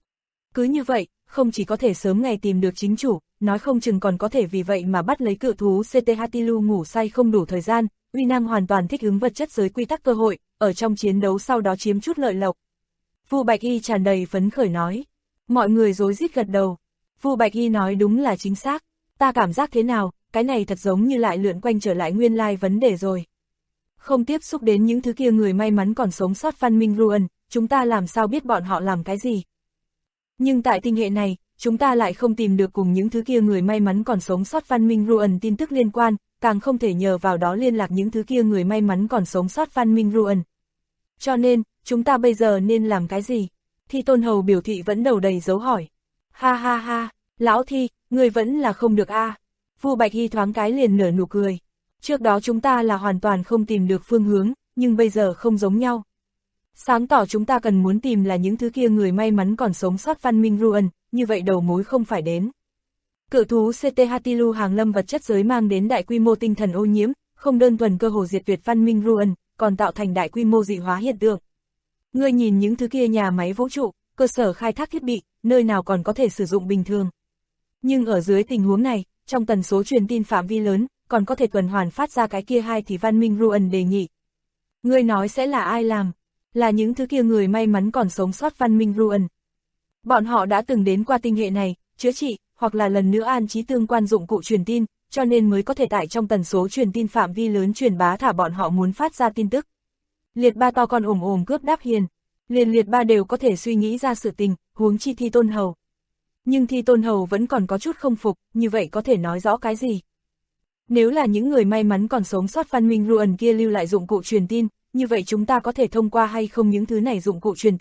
Cứ như vậy, không chỉ có thể sớm ngày tìm được chính chủ, nói không chừng còn có thể vì vậy mà bắt lấy cự thú CT Hatilu ngủ say không đủ thời gian, uy năng hoàn toàn thích ứng vật chất giới quy tắc cơ hội, ở trong chiến đấu sau đó chiếm chút lợi lộc. Vu Bạch Y tràn đầy phấn khởi nói. Mọi người rối rít gật đầu. Vu Bạch Y nói đúng là chính xác. Ta cảm giác thế nào, cái này thật giống như lại lượn quanh trở lại nguyên lai vấn đề rồi. Không tiếp xúc đến những thứ kia người may mắn còn sống sót văn minh Ruan, chúng ta làm sao biết bọn họ làm cái gì. Nhưng tại tinh hệ này, chúng ta lại không tìm được cùng những thứ kia người may mắn còn sống sót văn minh Ruan tin tức liên quan, càng không thể nhờ vào đó liên lạc những thứ kia người may mắn còn sống sót văn minh Ruan. Cho nên, chúng ta bây giờ nên làm cái gì? Thi Tôn Hầu biểu thị vẫn đầu đầy dấu hỏi. Ha ha ha, lão Thi, người vẫn là không được a. Vu Bạch Hy thoáng cái liền nở nụ cười. Trước đó chúng ta là hoàn toàn không tìm được phương hướng, nhưng bây giờ không giống nhau. Sáng tỏ chúng ta cần muốn tìm là những thứ kia người may mắn còn sống sót văn minh Ruan, như vậy đầu mối không phải đến. Cự thú CT Hatilu hàng lâm vật chất giới mang đến đại quy mô tinh thần ô nhiễm, không đơn thuần cơ hồ diệt tuyệt văn minh Ruan, còn tạo thành đại quy mô dị hóa hiện tượng. Ngươi nhìn những thứ kia nhà máy vũ trụ, cơ sở khai thác thiết bị, nơi nào còn có thể sử dụng bình thường. Nhưng ở dưới tình huống này, trong tần số truyền tin phạm vi lớn, còn có thể tuần hoàn phát ra cái kia hai thì văn minh Ruan đề nghị. Ngươi nói sẽ là ai làm? Là những thứ kia người may mắn còn sống sót văn minh Ruan. Bọn họ đã từng đến qua tinh hệ này, chữa trị, hoặc là lần nữa an trí tương quan dụng cụ truyền tin, cho nên mới có thể tại trong tần số truyền tin phạm vi lớn truyền bá thả bọn họ muốn phát ra tin tức. Liệt Ba to con ồm cướp đáp hiền. Liền Liệt Ba đều có thể suy nghĩ ra sự tình, huống chi Thi Tôn Hầu. Nhưng Thi Tôn Hầu vẫn còn có chút không phục, như vậy có thể nói rõ cái gì? Nếu là những người may mắn còn sống sót văn minh Ruan kia lưu lại dụng cụ truyền tin, như vậy chúng ta có thể thông qua hay không những thứ này dụng cụ truyền tin,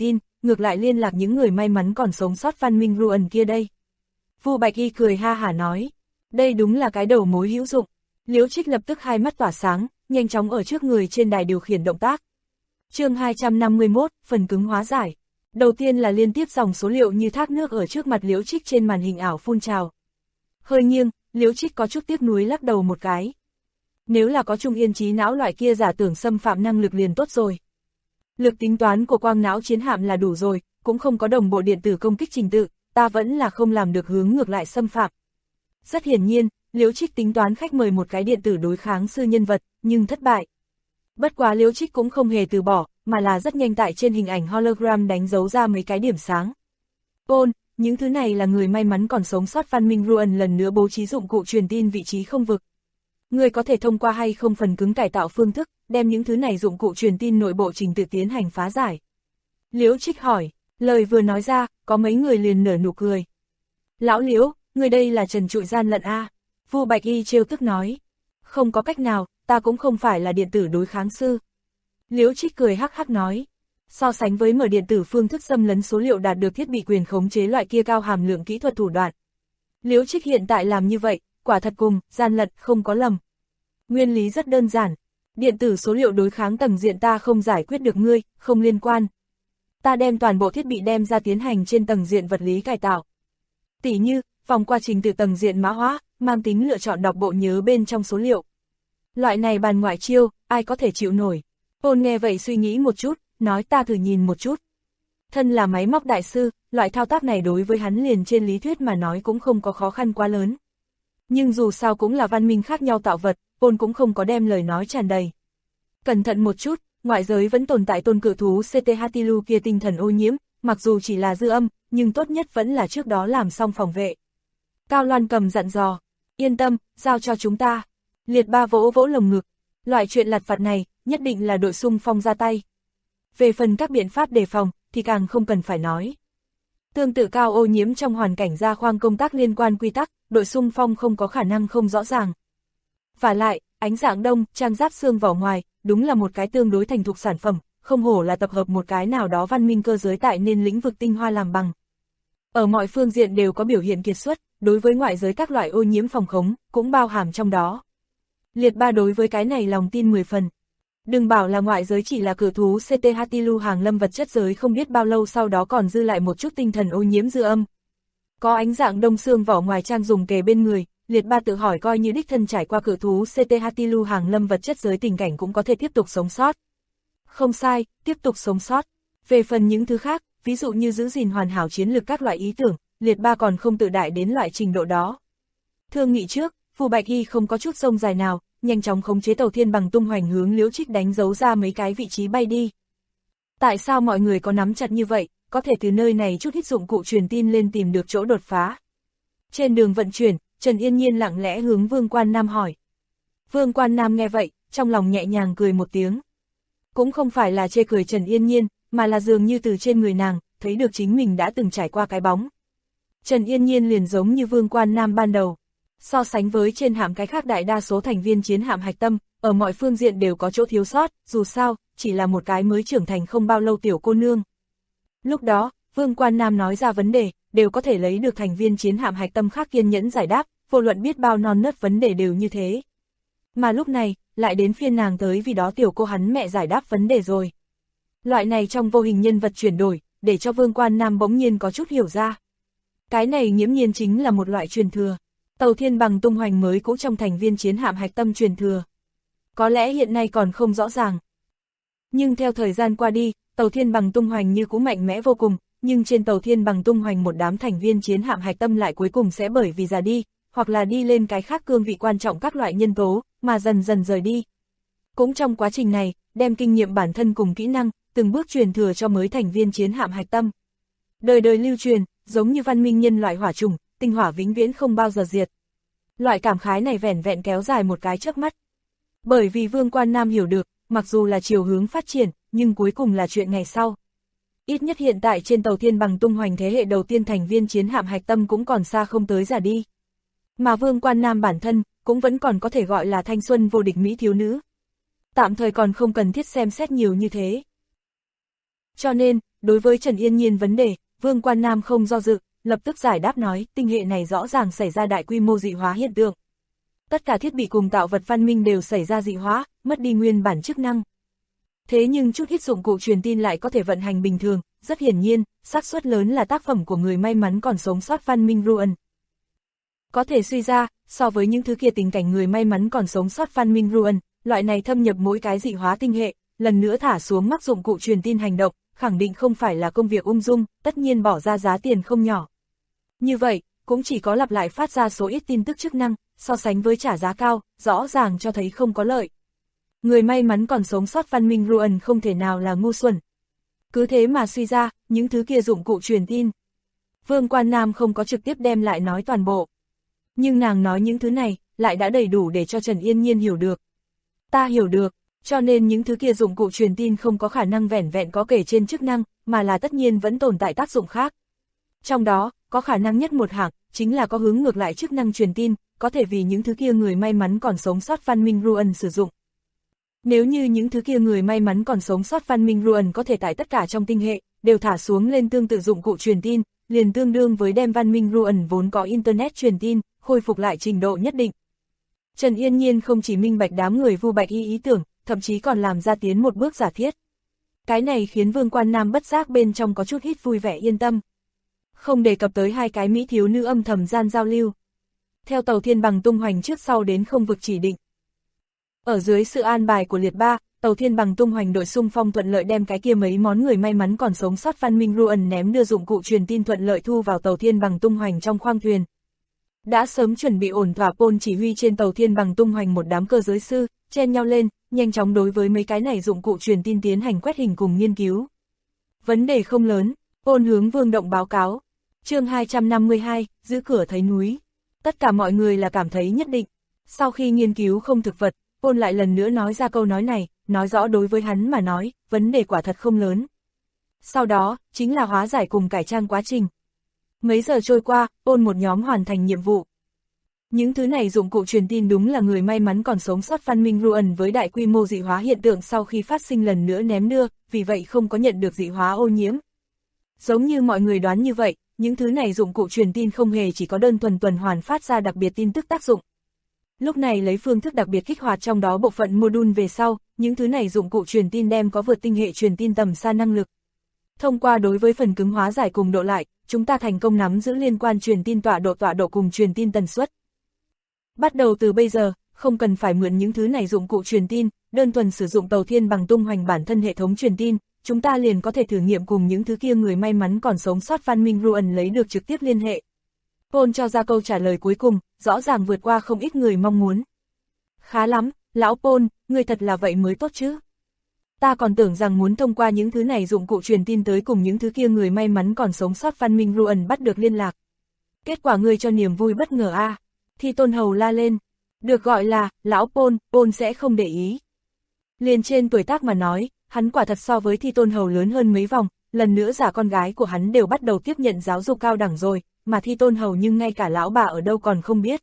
ngược lại liên lạc những người may mắn còn sống sót văn minh Ruan kia đây. Vu Bạch Y cười ha hả nói, đây đúng là cái đầu mối hữu dụng. Liễu Trích lập tức hai mắt tỏa sáng, nhanh chóng ở trước người trên đài điều khiển động tác. Chương 251, phần cứng hóa giải. Đầu tiên là liên tiếp dòng số liệu như thác nước ở trước mặt Liễu Trích trên màn hình ảo phun trào. Hơi nghiêng, Liễu Trích có chút tiếc nuối lắc đầu một cái. Nếu là có trung yên trí não loại kia giả tưởng xâm phạm năng lực liền tốt rồi. Lực tính toán của quang não chiến hạm là đủ rồi, cũng không có đồng bộ điện tử công kích trình tự, ta vẫn là không làm được hướng ngược lại xâm phạm. Rất hiển nhiên, Liễu Trích tính toán khách mời một cái điện tử đối kháng sư nhân vật, nhưng thất bại. Bất quá Liễu Trích cũng không hề từ bỏ, mà là rất nhanh tại trên hình ảnh hologram đánh dấu ra mấy cái điểm sáng. Ôn, những thứ này là người may mắn còn sống sót văn minh Ruan lần nữa bố trí dụng cụ truyền tin vị trí không vực. Người có thể thông qua hay không phần cứng cải tạo phương thức, đem những thứ này dụng cụ truyền tin nội bộ trình tự tiến hành phá giải. Liễu Trích hỏi, lời vừa nói ra, có mấy người liền nở nụ cười. Lão Liễu, người đây là trần trụi gian lận a. Vu Bạch Y trêu tức nói. Không có cách nào, ta cũng không phải là điện tử đối kháng sư. Liễu Trích cười hắc hắc nói. So sánh với mở điện tử phương thức xâm lấn số liệu đạt được thiết bị quyền khống chế loại kia cao hàm lượng kỹ thuật thủ đoạn. Liễu Trích hiện tại làm như vậy, quả thật cùng, gian lận, không có lầm. Nguyên lý rất đơn giản. Điện tử số liệu đối kháng tầng diện ta không giải quyết được ngươi, không liên quan. Ta đem toàn bộ thiết bị đem ra tiến hành trên tầng diện vật lý cải tạo. Tỉ như, vòng qua trình tự tầng diện mã hóa, mang tính lựa chọn đọc bộ nhớ bên trong số liệu. Loại này bàn ngoại chiêu, ai có thể chịu nổi. Ôn nghe vậy suy nghĩ một chút, nói ta thử nhìn một chút. Thân là máy móc đại sư, loại thao tác này đối với hắn liền trên lý thuyết mà nói cũng không có khó khăn quá lớn. Nhưng dù sao cũng là văn minh khác nhau tạo vật, Ôn cũng không có đem lời nói tràn đầy. Cẩn thận một chút, ngoại giới vẫn tồn tại tôn cự thú CT-Hatilu kia tinh thần ô nhiễm, mặc dù chỉ là dư âm, nhưng tốt nhất vẫn là trước đó làm xong phòng vệ. Cao Loan Cầm dặn dò, yên tâm, giao cho chúng ta. Liệt Ba vỗ vỗ lồng ngực, loại chuyện lặt vặt này, nhất định là đội xung phong ra tay. Về phần các biện pháp đề phòng, thì càng không cần phải nói. Tương tự cao ô nhiễm trong hoàn cảnh ra khoang công tác liên quan quy tắc, đội xung phong không có khả năng không rõ ràng. Và lại, ánh dạng đông, trang giáp xương vỏ ngoài, đúng là một cái tương đối thành thục sản phẩm, không hổ là tập hợp một cái nào đó văn minh cơ giới tại nên lĩnh vực tinh hoa làm bằng. Ở mọi phương diện đều có biểu hiện kiệt xuất, đối với ngoại giới các loại ô nhiễm phòng khống, cũng bao hàm trong đó. Liệt Ba đối với cái này lòng tin 10 phần. Đừng bảo là ngoại giới chỉ là cự thú CT-Hatilu hàng lâm vật chất giới không biết bao lâu sau đó còn dư lại một chút tinh thần ô nhiễm dư âm. Có ánh dạng đông xương vỏ ngoài trang dùng kề bên người, Liệt Ba tự hỏi coi như đích thân trải qua cự thú CT-Hatilu hàng lâm vật chất giới tình cảnh cũng có thể tiếp tục sống sót. Không sai, tiếp tục sống sót. Về phần những thứ khác, ví dụ như giữ gìn hoàn hảo chiến lược các loại ý tưởng, Liệt Ba còn không tự đại đến loại trình độ đó. Thương nghị trước, Vu Bạch Y không có chút sông dài nào, nhanh chóng khống chế tàu thiên bằng tung hoành hướng Liễu Trích đánh dấu ra mấy cái vị trí bay đi. Tại sao mọi người có nắm chặt như vậy, có thể từ nơi này chút ít dụng cụ truyền tin lên tìm được chỗ đột phá. Trên đường vận chuyển, Trần Yên Nhiên lặng lẽ hướng Vương Quan Nam hỏi. Vương Quan Nam nghe vậy, trong lòng nhẹ nhàng cười một tiếng. Cũng không phải là chê cười Trần Yên Nhiên, mà là dường như từ trên người nàng, thấy được chính mình đã từng trải qua cái bóng. Trần Yên Nhiên liền giống như Vương Quan Nam ban đầu. So sánh với trên hạm cái khác đại đa số thành viên chiến hạm hạch tâm, ở mọi phương diện đều có chỗ thiếu sót, dù sao, chỉ là một cái mới trưởng thành không bao lâu tiểu cô nương. Lúc đó, Vương Quan Nam nói ra vấn đề, đều có thể lấy được thành viên chiến hạm hạch tâm khác kiên nhẫn giải đáp, vô luận biết bao non nớt vấn đề đều như thế. Mà lúc này, lại đến phiên nàng tới vì đó tiểu cô hắn mẹ giải đáp vấn đề rồi. Loại này trong vô hình nhân vật chuyển đổi, để cho Vương Quan Nam bỗng nhiên có chút hiểu ra. Cái này nghiễm nhiên chính là một loại truyền thừa. Tàu thiên bằng tung hoành mới cũ trong thành viên chiến hạm hạch tâm truyền thừa. Có lẽ hiện nay còn không rõ ràng. Nhưng theo thời gian qua đi, tàu thiên bằng tung hoành như cũ mạnh mẽ vô cùng, nhưng trên tàu thiên bằng tung hoành một đám thành viên chiến hạm hạch tâm lại cuối cùng sẽ bởi vì già đi, hoặc là đi lên cái khác cương vị quan trọng các loại nhân tố, mà dần dần rời đi. Cũng trong quá trình này, đem kinh nghiệm bản thân cùng kỹ năng, từng bước truyền thừa cho mới thành viên chiến hạm hạch tâm. Đời đời lưu truyền, giống như văn minh nhân loại hỏa trùng, tinh hỏa vĩnh viễn không bao giờ diệt. Loại cảm khái này vẻn vẹn kéo dài một cái chớp mắt. Bởi vì Vương Quan Nam hiểu được, mặc dù là chiều hướng phát triển, nhưng cuối cùng là chuyện ngày sau. Ít nhất hiện tại trên tàu thiên bằng tung hoành thế hệ đầu tiên thành viên chiến hạm hạch tâm cũng còn xa không tới già đi. Mà Vương Quan Nam bản thân, cũng vẫn còn có thể gọi là thanh xuân vô địch mỹ thiếu nữ. Tạm thời còn không cần thiết xem xét nhiều như thế. Cho nên, đối với Trần Yên Nhiên vấn đề, Vương Quan Nam không do dự, lập tức giải đáp nói, tinh hệ này rõ ràng xảy ra đại quy mô dị hóa hiện tượng. Tất cả thiết bị cùng tạo vật văn minh đều xảy ra dị hóa, mất đi nguyên bản chức năng. Thế nhưng chút ít dụng cụ truyền tin lại có thể vận hành bình thường, rất hiển nhiên, xác suất lớn là tác phẩm của người may mắn còn sống sót văn minh Ruan. Có thể suy ra, so với những thứ kia tình cảnh người may mắn còn sống sót văn minh Ruan, loại này thâm nhập mỗi cái dị hóa tinh hệ, lần nữa thả xuống mắc dụng cụ truyền tin hành động, khẳng định không phải là công việc ung dung, tất nhiên bỏ ra giá tiền không nhỏ. Như vậy, cũng chỉ có lặp lại phát ra số ít tin tức chức năng, so sánh với trả giá cao, rõ ràng cho thấy không có lợi. Người may mắn còn sống sót văn minh Ruan không thể nào là ngu xuẩn. Cứ thế mà suy ra, những thứ kia dụng cụ truyền tin. Vương Quan Nam không có trực tiếp đem lại nói toàn bộ. Nhưng nàng nói những thứ này, lại đã đầy đủ để cho Trần Yên Nhiên hiểu được. Ta hiểu được, cho nên những thứ kia dụng cụ truyền tin không có khả năng vẻn vẹn có kể trên chức năng, mà là tất nhiên vẫn tồn tại tác dụng khác. Trong đó, có khả năng nhất một hạng, chính là có hướng ngược lại chức năng truyền tin, có thể vì những thứ kia người may mắn còn sống sót văn minh Ruan sử dụng. Nếu như những thứ kia người may mắn còn sống sót văn minh Ruan có thể tại tất cả trong tinh hệ, đều thả xuống lên tương tự dụng cụ truyền tin, liền tương đương với đem văn minh Ruan vốn có Internet truyền tin, khôi phục lại trình độ nhất định. Trần Yên Nhiên không chỉ minh bạch đám người Vu Bạch Y ý tưởng, thậm chí còn làm ra tiến một bước giả thiết. Cái này khiến Vương Quan Nam bất giác bên trong có chút ít vui vẻ yên tâm. Không đề cập tới hai cái mỹ thiếu nữ âm thầm gian giao lưu. Theo tàu Thiên Bằng tung hoành trước sau đến không vực chỉ định. Ở dưới sự an bài của Liệt Ba, tàu Thiên Bằng tung hoành đội xung phong thuận lợi đem cái kia mấy món người may mắn còn sống sót văn minh Ruan ném đưa dụng cụ truyền tin thuận lợi thu vào tàu Thiên Bằng tung hoành trong khoang thuyền. Đã sớm chuẩn bị ổn thỏa Paul chỉ huy trên tàu Thiên Bằng tung hoành một đám cơ giới sư, chen nhau lên, nhanh chóng đối với mấy cái này dụng cụ truyền tin tiến hành quét hình cùng nghiên cứu. Vấn đề không lớn, Paul hướng Vương Động báo cáo. Chương 252, giữ cửa thấy núi. Tất cả mọi người là cảm thấy nhất định. Sau khi nghiên cứu không thực vật, Paul lại lần nữa nói ra câu nói này, nói rõ đối với hắn mà nói, vấn đề quả thật không lớn. Sau đó, chính là hóa giải cùng cải trang quá trình. Mấy giờ trôi qua, Paul một nhóm hoàn thành nhiệm vụ. Những thứ này dụng cụ truyền tin đúng là người may mắn còn sống sót văn minh Ruan với đại quy mô dị hóa hiện tượng sau khi phát sinh lần nữa ném đưa, vì vậy không có nhận được dị hóa ô nhiễm. Giống như mọi người đoán như vậy, những thứ này dụng cụ truyền tin không hề chỉ có đơn thuần tuần hoàn phát ra đặc biệt tin tức tác dụng. Lúc này lấy phương thức đặc biệt kích hoạt trong đó bộ phận module về sau, những thứ này dụng cụ truyền tin đem có vượt tinh hệ truyền tin tầm xa năng lực. Thông qua đối với phần cứng hóa giải cùng độ lại, chúng ta thành công nắm giữ liên quan truyền tin tọa độ cùng truyền tin tần suất. Bắt đầu từ bây giờ, không cần phải mượn những thứ này dụng cụ truyền tin, đơn thuần sử dụng tàu Thiên Bằng tung hoành bản thân hệ thống truyền tin, chúng ta liền có thể thử nghiệm cùng những thứ kia người may mắn còn sống sót văn minh Ruan lấy được trực tiếp liên hệ. Paul cho ra câu trả lời cuối cùng, rõ ràng vượt qua không ít người mong muốn. Khá lắm, lão Paul, người thật là vậy mới tốt chứ. Ta còn tưởng rằng muốn thông qua những thứ này dụng cụ truyền tin tới cùng những thứ kia người may mắn còn sống sót văn minh Ruan bắt được liên lạc. Kết quả ngươi cho niềm vui bất ngờ a. Thi Tôn Hầu la lên. Được gọi là, lão Paul sẽ không để ý. Liền trên tuổi tác mà nói, hắn quả thật so với Thi Tôn Hầu lớn hơn mấy vòng, lần nữa giả con gái của hắn đều bắt đầu tiếp nhận giáo dục cao đẳng rồi, mà Thi Tôn Hầu nhưng ngay cả lão bà ở đâu còn không biết.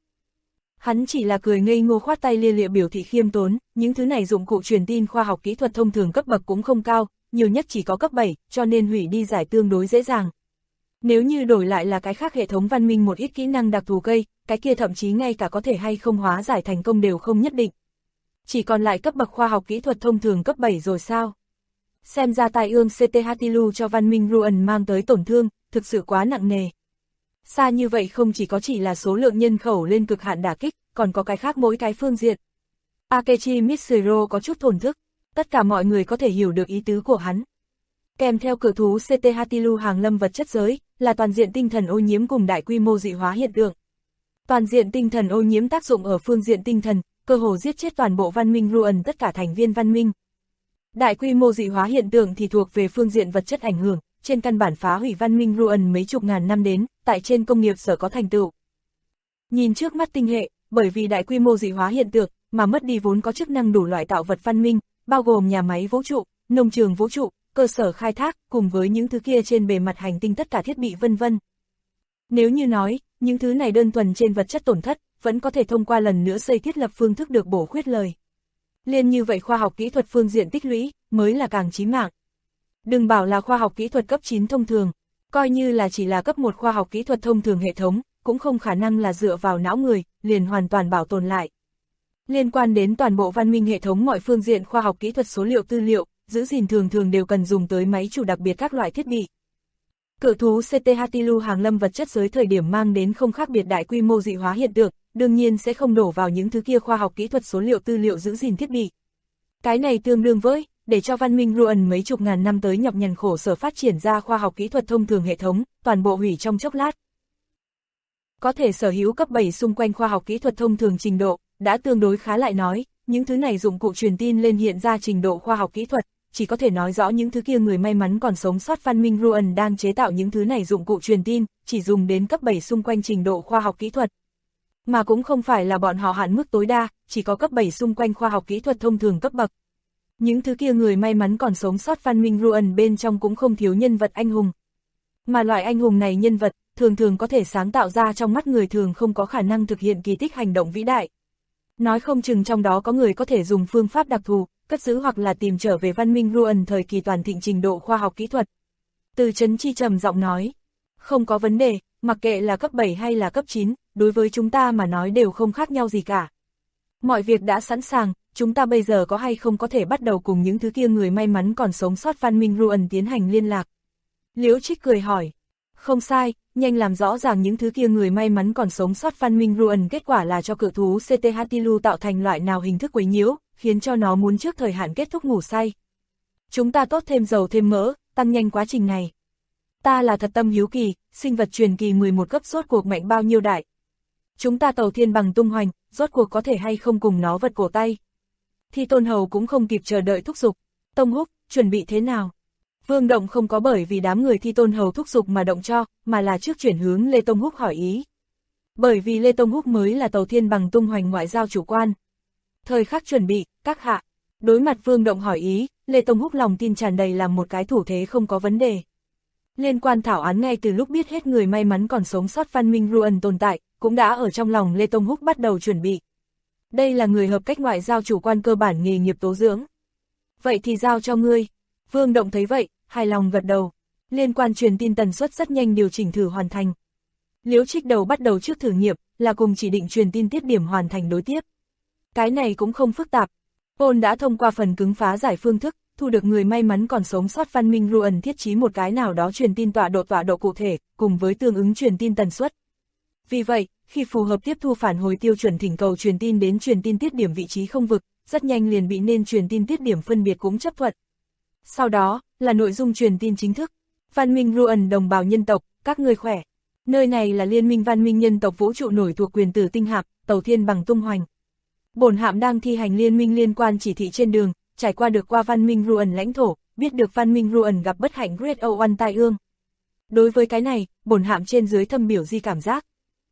Hắn chỉ là cười ngây ngô khoát tay lia lịa biểu thị khiêm tốn, những thứ này dụng cụ truyền tin khoa học kỹ thuật thông thường cấp bậc cũng không cao, nhiều nhất chỉ có cấp 7, cho nên hủy đi giải tương đối dễ dàng. Nếu như đổi lại là cái khác hệ thống văn minh một ít kỹ năng đặc thù cây, cái kia thậm chí ngay cả có thể hay không hóa giải thành công đều không nhất định. Chỉ còn lại cấp bậc khoa học kỹ thuật thông thường cấp 7 rồi sao? Xem ra tai ương CT Hatilu cho văn minh Ruan mang tới tổn thương, thực sự quá nặng nề. Xa như vậy không chỉ có chỉ là số lượng nhân khẩu lên cực hạn đả kích, còn có cái khác mỗi cái phương diện. Akechi Mitsuro có chút thổn thức, tất cả mọi người có thể hiểu được ý tứ của hắn. Kèm theo cự thú CT Hatilu hàng lâm vật chất giới, là toàn diện tinh thần ô nhiễm cùng đại quy mô dị hóa hiện tượng. Toàn diện tinh thần ô nhiễm tác dụng ở phương diện tinh thần, cơ hồ giết chết toàn bộ văn minh Ruan tất cả thành viên văn minh. Đại quy mô dị hóa hiện tượng thì thuộc về phương diện vật chất ảnh hưởng, trên căn bản phá hủy văn minh Ruan mấy chục ngàn năm đến, tại trên công nghiệp sở có thành tựu. Nhìn trước mắt tinh hệ, bởi vì đại quy mô dị hóa hiện tượng, mà mất đi vốn có chức năng đủ loại tạo vật văn minh, bao gồm nhà máy vũ trụ, nông trường vũ trụ, cơ sở khai thác, cùng với những thứ kia trên bề mặt hành tinh tất cả thiết bị vân vân. Nếu như nói, những thứ này đơn thuần trên vật chất tổn thất, vẫn có thể thông qua lần nữa xây thiết lập phương thức được bổ khuyết lời. Liên như vậy khoa học kỹ thuật phương diện tích lũy, mới là càng chí mạng. Đừng bảo là khoa học kỹ thuật cấp 9 thông thường, coi như là chỉ là cấp 1 khoa học kỹ thuật thông thường hệ thống, cũng không khả năng là dựa vào não người, liền hoàn toàn bảo tồn lại. Liên quan đến toàn bộ văn minh hệ thống mọi phương diện khoa học kỹ thuật số liệu tư liệu, giữ gìn thường thường đều cần dùng tới máy chủ đặc biệt các loại thiết bị. Cự thú CT-Hatilu hàng lâm vật chất giới thời điểm mang đến không khác biệt đại quy mô dị hóa hiện tượng, đương nhiên sẽ không đổ vào những thứ kia khoa học kỹ thuật số liệu tư liệu giữ gìn thiết bị. Cái này tương đương với, để cho văn minh Ruan mấy chục ngàn năm tới nhọc nhằn khổ sở phát triển ra khoa học kỹ thuật thông thường hệ thống, toàn bộ hủy trong chốc lát. Có thể sở hữu cấp 7 xung quanh khoa học kỹ thuật thông thường trình độ, đã tương đối khá lại nói, những thứ này dụng cụ truyền tin lên hiện ra trình độ khoa học kỹ thuật, chỉ có thể nói rõ những thứ kia người may mắn còn sống sót văn minh Ruan đang chế tạo những thứ này dụng cụ truyền tin, chỉ dùng đến cấp 7 xung quanh trình độ khoa học kỹ thuật. Mà cũng không phải là bọn họ hạn mức tối đa, chỉ có cấp 7 xung quanh khoa học kỹ thuật thông thường cấp bậc. Những thứ kia người may mắn còn sống sót văn minh Ruan bên trong cũng không thiếu nhân vật anh hùng. Mà loại anh hùng này nhân vật, thường thường có thể sáng tạo ra trong mắt người thường không có khả năng thực hiện kỳ tích hành động vĩ đại. Nói không chừng trong đó có người có thể dùng phương pháp đặc thù, cất giữ hoặc là tìm trở về văn minh Ruan thời kỳ toàn thịnh trình độ khoa học kỹ thuật. Từ Chấn Chi trầm giọng nói, không có vấn đề, mặc kệ là cấp 7 hay là cấp 9, đối với chúng ta mà nói đều không khác nhau gì cả. Mọi việc đã sẵn sàng, chúng ta bây giờ có hay không có thể bắt đầu cùng những thứ kia người may mắn còn sống sót văn minh Ruan tiến hành liên lạc. Liễu Trích cười hỏi, không sai, nhanh làm rõ ràng những thứ kia người may mắn còn sống sót văn minh Ruan kết quả là cho cự thú CT-Hatilu tạo thành loại nào hình thức quấy nhiễu, khiến cho nó muốn trước thời hạn kết thúc ngủ say. Chúng ta tốt thêm dầu thêm mỡ, tăng nhanh quá trình này. Ta là thật tâm hiếu kỳ, sinh vật truyền kỳ 11 cấp rốt cuộc mạnh bao nhiêu đại. Chúng ta tàu thiên bằng tung hoành, rốt cuộc có thể hay không cùng nó vật cổ tay. Thi Tôn Hầu cũng không kịp chờ đợi thúc giục, Tông Húc, chuẩn bị thế nào? Vương Động không có bởi vì đám người Thi Tôn Hầu thúc giục mà động cho, mà là trước chuyển hướng Lê Tông Húc hỏi ý. Bởi vì Lê Tông Húc mới là tàu thiên bằng tung hoành ngoại giao chủ quan. Thời khắc chuẩn bị, các hạ. Đối mặt Vương Động hỏi ý, Lê Tông Húc lòng tin tràn đầy làm một cái thủ thế không có vấn đề. Liên quan thảo án ngay từ lúc biết hết người may mắn còn sống sót văn minh Ruan tồn tại, cũng đã ở trong lòng Lê Tông Húc bắt đầu chuẩn bị. Đây là người hợp cách ngoại giao chủ quan cơ bản nghề nghiệp tố dưỡng. Vậy thì giao cho ngươi. Vương Động thấy vậy, hài lòng gật đầu. Liên quan truyền tin tần suất rất nhanh điều chỉnh thử hoàn thành. Liễu Trích đầu bắt đầu trước thử nghiệm, là cùng chỉ định truyền tin tiết điểm hoàn thành đối tiếp. Cái này cũng không phức tạp. Paul đã thông qua phần cứng phá giải phương thức, thu được người may mắn còn sống sót văn minh Ruan thiết trí một cái nào đó truyền tin tọa độ cụ thể, cùng với tương ứng truyền tin tần suất. Vì vậy, khi phù hợp tiếp thu phản hồi tiêu chuẩn thỉnh cầu truyền tin đến truyền tin tiết điểm vị trí không vực, rất nhanh liền bị nên truyền tin tiết điểm phân biệt cũng chấp thuận. Sau đó, là nội dung truyền tin chính thức. Văn minh Ruan đồng bào nhân tộc, các ngươi khỏe. Nơi này là Liên minh văn minh nhân tộc vũ trụ nổi thuộc quyền tử tinh hạm, tàu thiên bằng tung hoành. Bổn hạm đang thi hành liên minh liên quan chỉ thị trên đường, trải qua được qua văn minh Ruan lãnh thổ, biết được văn minh Ruan gặp bất hạnh Great O1 tai ương. Đối với cái này, bổn hạm trên dưới thâm biểu di cảm giác.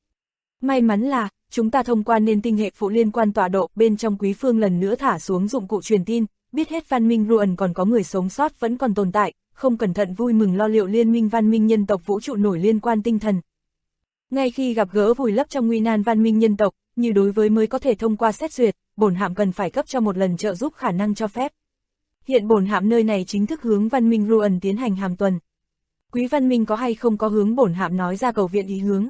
May mắn là, chúng ta thông qua nên tinh hệ phụ liên quan tọa độ bên trong quý phương lần nữa thả xuống dụng cụ truyền tin, biết hết văn minh Ruan còn có người sống sót vẫn còn tồn tại, không cẩn thận vui mừng lo liệu liên minh văn minh nhân tộc vũ trụ nổi liên quan tinh thần. Ngay khi gặp gỡ vùi lấp trong nguy nan văn minh nhân tộc, như đối với mới có thể thông qua xét duyệt, bổn hạm cần phải cấp cho một lần trợ giúp khả năng cho phép. Hiện bổn hạm nơi này chính thức hướng văn minh Ruan tiến hành hàm tuần. Quý văn minh có hay không có hướng bổn hạm nói ra cầu viện ý hướng.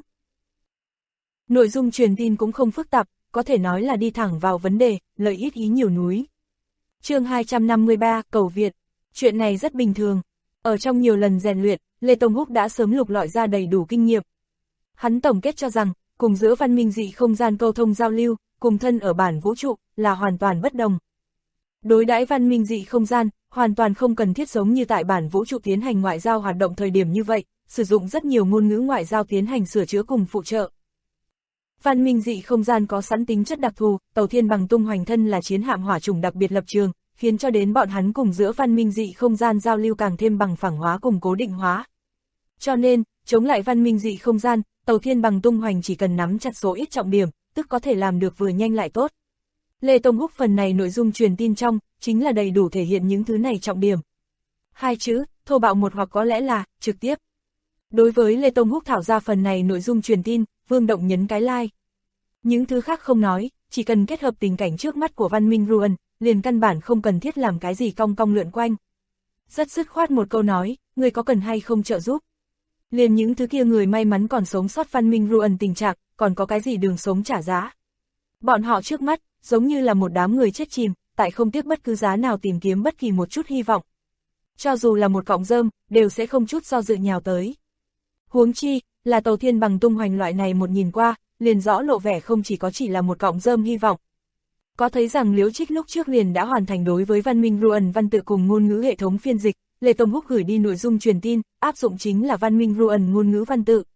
Nội dung truyền tin cũng không phức tạp, có thể nói là đi thẳng vào vấn đề, lợi ít ý nhiều núi. Chương 253, cầu viện. Chuyện này rất bình thường. Ở trong nhiều lần rèn luyện, Lê Tông Húc đã sớm lục lọi ra đầy đủ kinh nghiệm. Hắn tổng kết cho rằng, cùng giữa văn minh dị không gian câu thông giao lưu, cùng thân ở bản vũ trụ, là hoàn toàn bất đồng. Đối đãi văn minh dị không gian, hoàn toàn không cần thiết giống như tại bản vũ trụ tiến hành ngoại giao hoạt động thời điểm như vậy, sử dụng rất nhiều ngôn ngữ ngoại giao tiến hành sửa chữa cùng phụ trợ. Văn minh dị không gian có sẵn tính chất đặc thù, tàu thiên bằng tung hoành thân là chiến hạm hỏa chủng đặc biệt lập trường, khiến cho đến bọn hắn cùng giữa văn minh dị không gian giao lưu càng thêm bằng phẳng hóa cùng cố định hóa. Cho nên, chống lại văn minh dị không gian, tàu thiên bằng tung hoành chỉ cần nắm chặt số ít trọng điểm, tức có thể làm được vừa nhanh lại tốt. Lê Tông Húc phần này nội dung truyền tin trong, chính là đầy đủ thể hiện những thứ này trọng điểm. Hai chữ, thô bạo một hoặc có lẽ là, trực tiếp. Đối với Lê Tông Húc thảo ra phần này nội dung truyền tin, Vương Động nhấn cái like. Những thứ khác không nói, chỉ cần kết hợp tình cảnh trước mắt của văn minh Ruan, liền căn bản không cần thiết làm cái gì cong cong lượn quanh. rất dứt khoát một câu nói, người có cần hay không trợ giúp. Liền những thứ kia người may mắn còn sống sót văn minh Ruan tình trạng, còn có cái gì đường sống trả giá. Bọn họ trước mắt, giống như là một đám người chết chìm, tại không tiếc bất cứ giá nào tìm kiếm bất kỳ một chút hy vọng. Cho dù là một cọng rơm, đều sẽ không chút do dự nhào tới. Huống chi, là tàu thiên bằng tung hoành loại này một nhìn qua, liền rõ lộ vẻ không chỉ là một cọng rơm hy vọng. Có thấy rằng Liễu Trích lúc trước liền đã hoàn thành đối với văn minh Ruan văn tự cùng ngôn ngữ hệ thống phiên dịch, Lê Tông Húc gửi đi nội dung truyền tin, áp dụng chính là văn minh Ruan ngôn ngữ văn tự.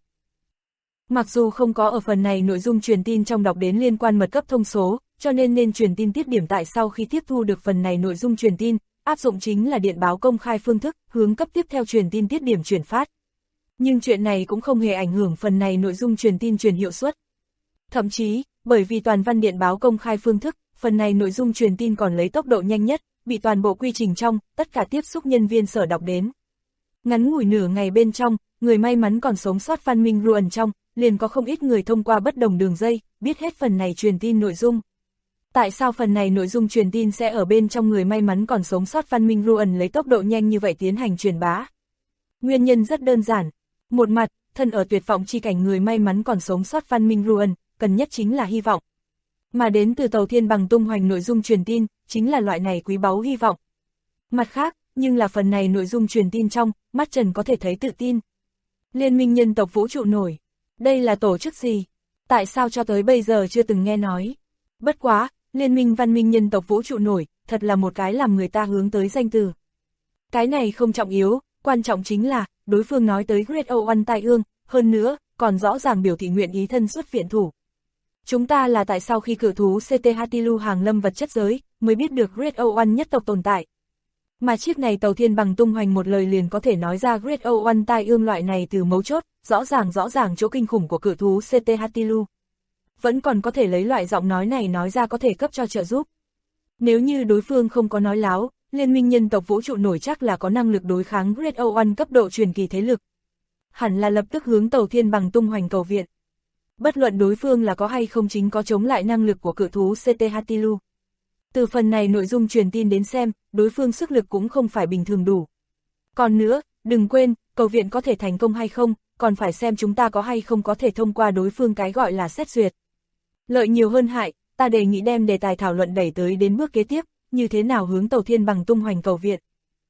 Mặc dù không có ở phần này nội dung truyền tin trong đọc đến liên quan mật cấp thông số, cho nên truyền tin tiết điểm tại sau khi tiếp thu được phần này nội dung truyền tin, áp dụng chính là điện báo công khai phương thức, hướng cấp tiếp theo truyền tin tiết điểm chuyển phát. Nhưng chuyện này cũng không hề ảnh hưởng phần này nội dung truyền tin truyền hiệu suất. Thậm chí, bởi vì toàn văn điện báo công khai phương thức, phần này nội dung truyền tin còn lấy tốc độ nhanh nhất, bị toàn bộ quy trình trong, tất cả tiếp xúc nhân viên sở đọc đến. Ngắn ngủi nửa ngày bên trong, người may mắn còn sống sót văn minh Ruan trong, liền có không ít người thông qua bất đồng đường dây, biết hết phần này truyền tin nội dung. Tại sao phần này nội dung truyền tin sẽ ở bên trong người may mắn còn sống sót văn minh Ruan lấy tốc độ nhanh như vậy tiến hành truyền bá? Nguyên nhân rất đơn giản. Một mặt, thân ở tuyệt vọng chi cảnh người may mắn còn sống sót văn minh Ruan, cần nhất chính là hy vọng. Mà đến từ tàu thiên bằng tung hoành nội dung truyền tin, chính là loại này quý báu hy vọng. Mặt khác, nhưng là phần này nội dung truyền tin trong, mắt trần có thể thấy tự tin. Liên minh nhân tộc vũ trụ nổi. Đây là tổ chức gì? Tại sao cho tới bây giờ chưa từng nghe nói? Bất quá, Liên minh văn minh nhân tộc vũ trụ nổi, thật là một cái làm người ta hướng tới danh từ. Cái này không trọng yếu, quan trọng chính là, đối phương nói tới Great O1 tai ương, hơn nữa, còn rõ ràng biểu thị nguyện ý thân xuất viện thủ. Chúng ta là tại sao khi cự thú CTHTLU hàng lâm vật chất giới, mới biết được Great O1 nhất tộc tồn tại. Mà chiếc này tàu thiên bằng tung hoành một lời liền có thể nói ra Great O1 tai ương loại này từ mấu chốt, rõ ràng chỗ kinh khủng của cự thú CTHTLU. Vẫn còn có thể lấy loại giọng nói này nói ra có thể cấp cho trợ giúp. Nếu như đối phương không có nói láo, Liên minh nhân tộc vũ trụ nổi chắc là có năng lực đối kháng Great O1 cấp độ truyền kỳ thế lực. Hẳn là lập tức hướng tàu thiên bằng tung hoành cầu viện. Bất luận đối phương là có hay không chính có chống lại năng lực của cự thú CTHTLU. Từ phần này nội dung truyền tin đến xem, đối phương sức lực cũng không phải bình thường đủ. Còn nữa, đừng quên, cầu viện có thể thành công hay không, còn phải xem chúng ta có hay không có thể thông qua đối phương cái gọi là xét duyệt. Lợi nhiều hơn hại, ta đề nghị đem đề tài thảo luận đẩy tới đến bước kế tiếp, như thế nào hướng tàu thiên bằng tung hoành cầu viện.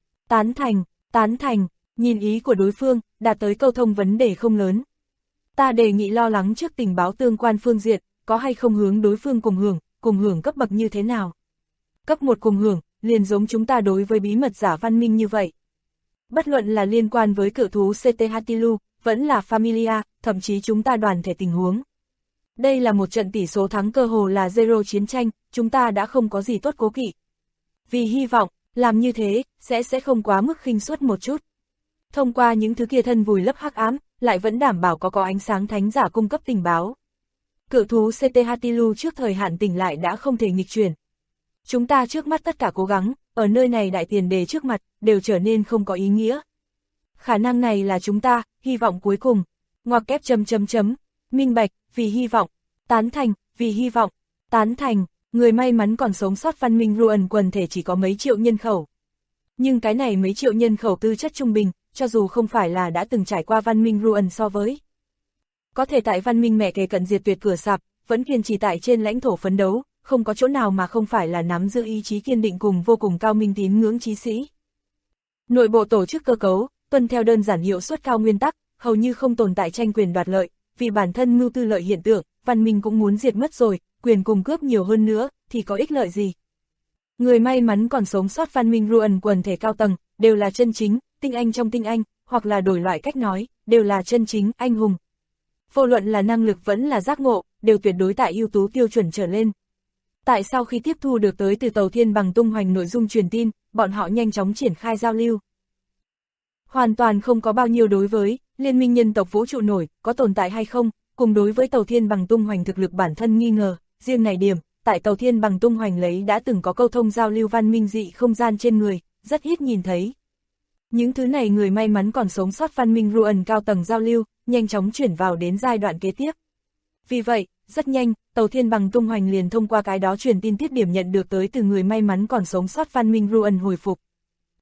Tán thành, nhìn ý của đối phương, đạt tới câu thông vấn đề không lớn. Ta đề nghị lo lắng trước tình báo tương quan phương diện, có hay không hướng đối phương cùng hưởng cấp bậc như thế nào. Cấp 1 cùng hưởng, liền giống chúng ta đối với bí mật giả văn minh như vậy. Bất luận là liên quan với cự thú CTHTLU, vẫn là Familia, thậm chí chúng ta đoàn thể tình huống. Đây là một trận tỷ số thắng cơ hồ là zero chiến tranh, chúng ta đã không có gì tốt cố kỵ. Vì hy vọng, làm như thế, sẽ không quá mức khinh suất một chút. Thông qua những thứ kia thân vùi lấp hắc ám, lại vẫn đảm bảo có ánh sáng thánh giả cung cấp tình báo. Cự thú CTHTLU trước thời hạn tỉnh lại đã không thể nghịch chuyển. Chúng ta trước mắt tất cả cố gắng, ở nơi này đại tiền đề trước mặt, đều trở nên không có ý nghĩa. Khả năng này là chúng ta, hy vọng cuối cùng. Ngoặc kép ... Minh bạch, vì hy vọng. Tán thành, vì hy vọng. Tán thành, người may mắn còn sống sót văn minh Ruan quần thể chỉ có mấy triệu nhân khẩu. Nhưng cái này mấy triệu nhân khẩu tư chất trung bình, cho dù không phải là đã từng trải qua văn minh Ruan so với. Có thể tại văn minh mẹ kề cận diệt tuyệt cửa sạp, vẫn kiên trì tại trên lãnh thổ phấn đấu, không có chỗ nào mà không phải là nắm giữ ý chí kiên định cùng vô cùng cao minh tín ngưỡng chí sĩ. Nội bộ tổ chức cơ cấu, tuân theo đơn giản hiệu suất cao nguyên tắc, hầu như không tồn tại tranh quyền đoạt lợi, vì bản thân mưu tư lợi hiện tượng, văn minh cũng muốn diệt mất rồi, quyền cùng cướp nhiều hơn nữa, thì có ích lợi gì? Người may mắn còn sống sót văn minh Ruan quần thể cao tầng, đều là chân chính, tinh anh trong tinh anh, hoặc là đổi loại cách nói, đều là chân chính, anh hùng. Vô luận là năng lực vẫn là giác ngộ, đều tuyệt đối tại ưu tú tiêu chuẩn trở lên. Tại sau khi tiếp thu được tới từ tàu thiên bằng tung hoành nội dung truyền tin, bọn họ nhanh chóng triển khai giao lưu. Hoàn toàn không có bao nhiêu đối với Liên minh nhân tộc vũ trụ nổi, có tồn tại hay không, cùng đối với tàu thiên bằng tung hoành thực lực bản thân nghi ngờ, riêng này điểm, tại tàu thiên bằng tung hoành lấy đã từng có câu thông giao lưu văn minh dị không gian trên người, rất ít nhìn thấy. Những thứ này người may mắn còn sống sót văn minh Ruan cao tầng giao lưu, nhanh chóng chuyển vào đến giai đoạn kế tiếp. Vì vậy, rất nhanh, tàu thiên bằng tung hoành liền thông qua cái đó truyền tin tiết điểm nhận được tới từ người may mắn còn sống sót văn minh Ruan hồi phục.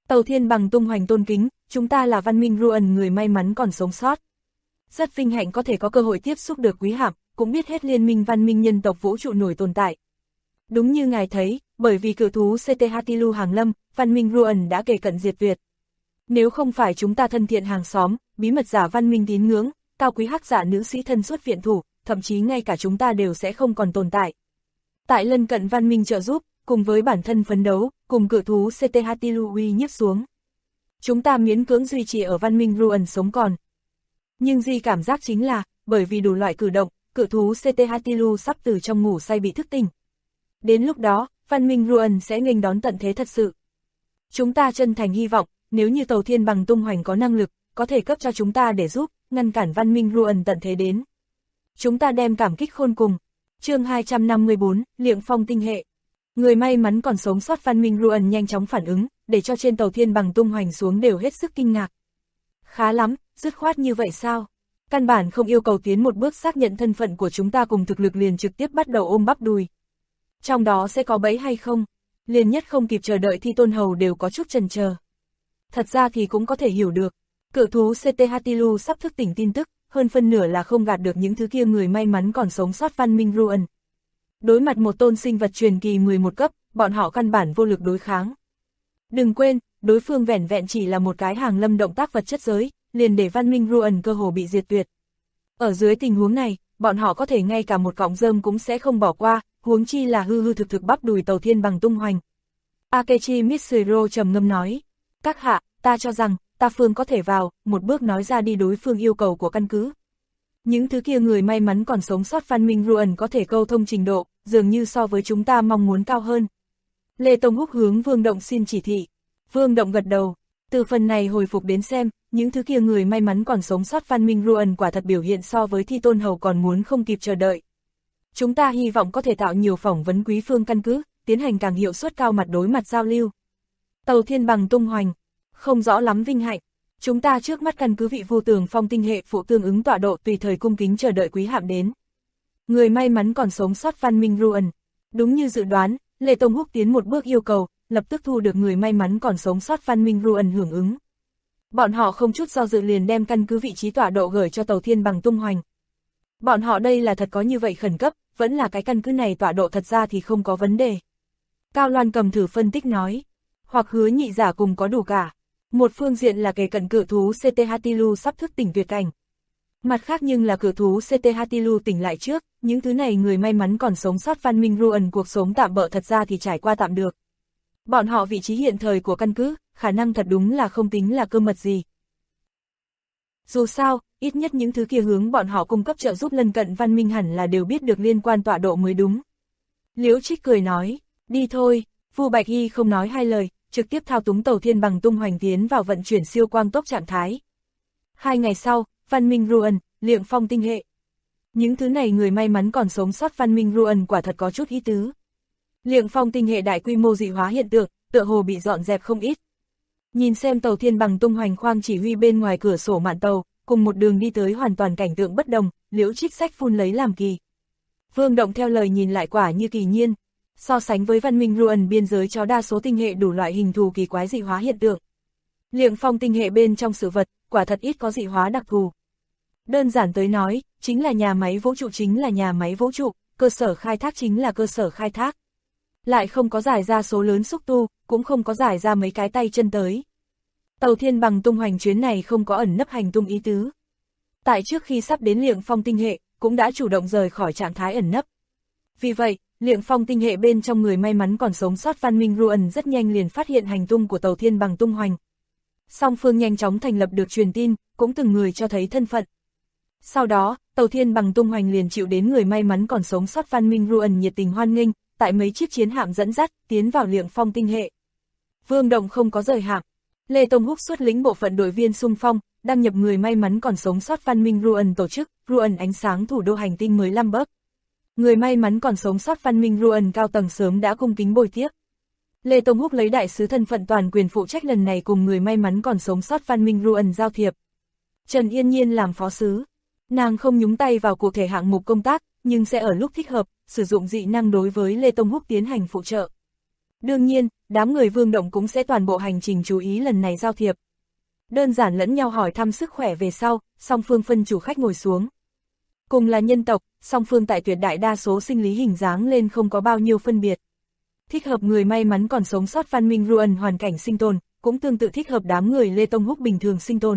Tàu Thiên Bằng tung hoành tôn kính, chúng ta là văn minh Ruan người may mắn còn sống sót. Rất vinh hạnh có thể có cơ hội tiếp xúc được quý hạm, cũng biết hết liên minh văn minh nhân tộc vũ trụ nổi tồn tại. Đúng như ngài thấy, bởi vì cự thú CT-Hatilu hàng lâm, văn minh Ruan đã kề cận diệt tuyệt. Nếu không phải chúng ta thân thiện hàng xóm, bí mật giả văn minh tín ngưỡng, cao quý hắc giả nữ sĩ thân xuất viện thủ, thậm chí ngay cả chúng ta đều sẽ không còn tồn tại. Tại lân cận văn minh trợ giúp, cùng với bản thân phấn đấu, cùng cự thú CT-Hatilu uy nhiếp xuống. Chúng ta miễn cưỡng duy trì ở văn minh Ruan sống còn. Nhưng Di cảm giác chính là, bởi vì đủ loại cử động, cự thú CT-Hatilu sắp từ trong ngủ say bị thức tỉnh. Đến lúc đó, văn minh Ruan sẽ nghênh đón tận thế thật sự. Chúng ta chân thành hy vọng, nếu như tàu Thiên Bằng tung hoành có năng lực, có thể cấp cho chúng ta để giúp, ngăn cản văn minh Ruan tận thế đến. Chúng ta đem cảm kích khôn cùng. Chương 254, Liệng Phong tinh hệ. Người may mắn còn sống sót văn minh Ruan nhanh chóng phản ứng, để cho trên tàu Thiên Bằng tung hoành xuống đều hết sức kinh ngạc. Khá lắm, dứt khoát như vậy sao? Căn bản không yêu cầu tiến một bước xác nhận thân phận của chúng ta cùng thực lực liền trực tiếp bắt đầu ôm bắp đùi. Trong đó sẽ có bẫy hay không? Liền nhất không kịp chờ đợi Thi Tôn Hầu đều có chút chần chờ. Thật ra thì cũng có thể hiểu được, cự thú CT-Hatilu sắp thức tỉnh tin tức, hơn phân nửa là không gạt được những thứ kia người may mắn còn sống sót văn minh Ruan. Đối mặt một tôn sinh vật truyền kỳ 11 cấp, bọn họ căn bản vô lực đối kháng. Đừng quên, đối phương vẻn vẹn chỉ là một cái hàng lâm động tác vật chất giới, liền để văn minh Ruan cơ hồ bị diệt tuyệt. Ở dưới tình huống này, bọn họ có thể ngay cả một cọng rơm cũng sẽ không bỏ qua, huống chi là hư hư thực thực bắp đùi tàu Thiên Bằng tung hoành. Akechi Mitsuro trầm ngâm nói, các hạ, ta cho rằng, ta phương có thể vào, một bước nói ra đi đối phương yêu cầu của căn cứ. Những thứ kia người may mắn còn sống sót văn minh Ruan có thể câu thông trình độ, dường như so với chúng ta mong muốn cao hơn. Lê Tông Húc hướng Vương Động xin chỉ thị. Vương Động gật đầu, từ phần này hồi phục đến xem, những thứ kia người may mắn còn sống sót văn minh Ruan quả thật biểu hiện so với Thi Tôn Hầu còn muốn không kịp chờ đợi. Chúng ta hy vọng có thể tạo nhiều phỏng vấn quý phương căn cứ, tiến hành càng hiệu suất cao mặt đối mặt giao lưu. Tàu Thiên Bằng tung hoành, không rõ lắm vinh hạnh. Chúng ta trước mắt căn cứ vị Vu Tường Phong tinh hệ phụ tương ứng tọa độ tùy thời cung kính chờ đợi quý hạm đến. Người may mắn còn sống sót văn minh Ruan. Đúng như dự đoán, Lê Tông Húc tiến một bước yêu cầu, lập tức thu được người may mắn còn sống sót văn minh Ruan hưởng ứng. Bọn họ không chút do dự liền đem căn cứ vị trí tọa độ gửi cho tàu Thiên Bằng tung hoành. Bọn họ đây là thật có như vậy khẩn cấp, vẫn là cái căn cứ này tọa độ thật ra thì không có vấn đề. Cao Loan Cầm thử phân tích nói, hoặc hứa nhị giả cùng có đủ cả. Một phương diện là kề cận cự thú CT-Hatilu sắp thức tỉnh tuyệt cảnh. Mặt khác nhưng là cự thú CT-Hatilu tỉnh lại trước, những thứ này người may mắn còn sống sót văn minh Ruan cuộc sống tạm bợ thật ra thì trải qua tạm được. Bọn họ vị trí hiện thời của căn cứ, khả năng thật đúng là không tính là cơ mật gì. Dù sao, ít nhất những thứ kia hướng bọn họ cung cấp trợ giúp lân cận văn minh hẳn là đều biết được liên quan tọa độ mới đúng. Liễu Trích cười nói, đi thôi, Vu Bạch Hy không nói hai lời, trực tiếp thao túng tàu Thiên Bằng tung hoành tiến vào vận chuyển siêu quang tốc trạng thái. 2 ngày sau, văn minh Ruan, Liệng Phong tinh hệ. Những thứ này người may mắn còn sống sót văn minh Ruan quả thật có chút ý tứ. Liệng Phong tinh hệ đại quy mô dị hóa hiện tượng, tựa hồ bị dọn dẹp không ít. Nhìn xem tàu Thiên Bằng tung hoành khoang chỉ huy bên ngoài cửa sổ mạn tàu, cùng một đường đi tới hoàn toàn cảnh tượng bất đồng, Liễu Trích sách phun lấy làm kỳ. Vương Động theo lời nhìn lại quả như kỳ nhiên. So sánh với văn minh Ruan biên giới cho đa số tinh hệ đủ loại hình thù kỳ quái dị hóa hiện tượng. Liệng Phong tinh hệ bên trong sự vật, quả thật ít có dị hóa đặc thù. Đơn giản tới nói, chính là nhà máy vũ trụ chính là nhà máy vũ trụ, cơ sở khai thác chính là cơ sở khai thác. Lại không có giải ra số lớn xúc tu, cũng không có giải ra mấy cái tay chân tới. Tàu Thiên Bằng tung hoành chuyến này không có ẩn nấp hành tung ý tứ. Tại trước khi sắp đến Liệng Phong tinh hệ, cũng đã chủ động rời khỏi trạng thái ẩn nấp. Vì vậy, Liệng Phong tinh hệ bên trong người may mắn còn sống sót văn minh Ruan rất nhanh liền phát hiện hành tung của tàu Thiên Bằng tung hoành. Song phương nhanh chóng thành lập được truyền tin, cũng từng người cho thấy thân phận. Sau đó, tàu Thiên Bằng tung hoành liền chịu đến người may mắn còn sống sót văn minh Ruan nhiệt tình hoan nghênh, tại mấy chiếc chiến hạm dẫn dắt, tiến vào Liệng Phong tinh hệ. Vương Động không có rời hạm. Lê Tông Húc xuất lĩnh bộ phận đội viên xung phong, đăng nhập người may mắn còn sống sót văn minh Ruan tổ chức, Ruan ánh sáng thủ đô hành tinh mới Lambert. Người may mắn còn sống sót văn minh Ruan cao tầng sớm đã cung kính bồi tiếp. Lê Tông Húc lấy đại sứ thân phận toàn quyền phụ trách lần này cùng người may mắn còn sống sót văn minh Ruan giao thiệp. Trần Yên Nhiên làm phó sứ. Nàng không nhúng tay vào cụ thể hạng mục công tác, nhưng sẽ ở lúc thích hợp, sử dụng dị năng đối với Lê Tông Húc tiến hành phụ trợ. Đương nhiên, đám người Vương Động cũng sẽ toàn bộ hành trình chú ý lần này giao thiệp. Đơn giản lẫn nhau hỏi thăm sức khỏe về sau, song phương phân chủ khách ngồi xuống. Cùng là nhân tộc, song phương tại tuyệt đại đa số sinh lý hình dáng lên không có bao nhiêu phân biệt. Thích hợp người may mắn còn sống sót văn minh Ruan hoàn cảnh sinh tồn, cũng tương tự thích hợp đám người Lê Tông Húc bình thường sinh tồn.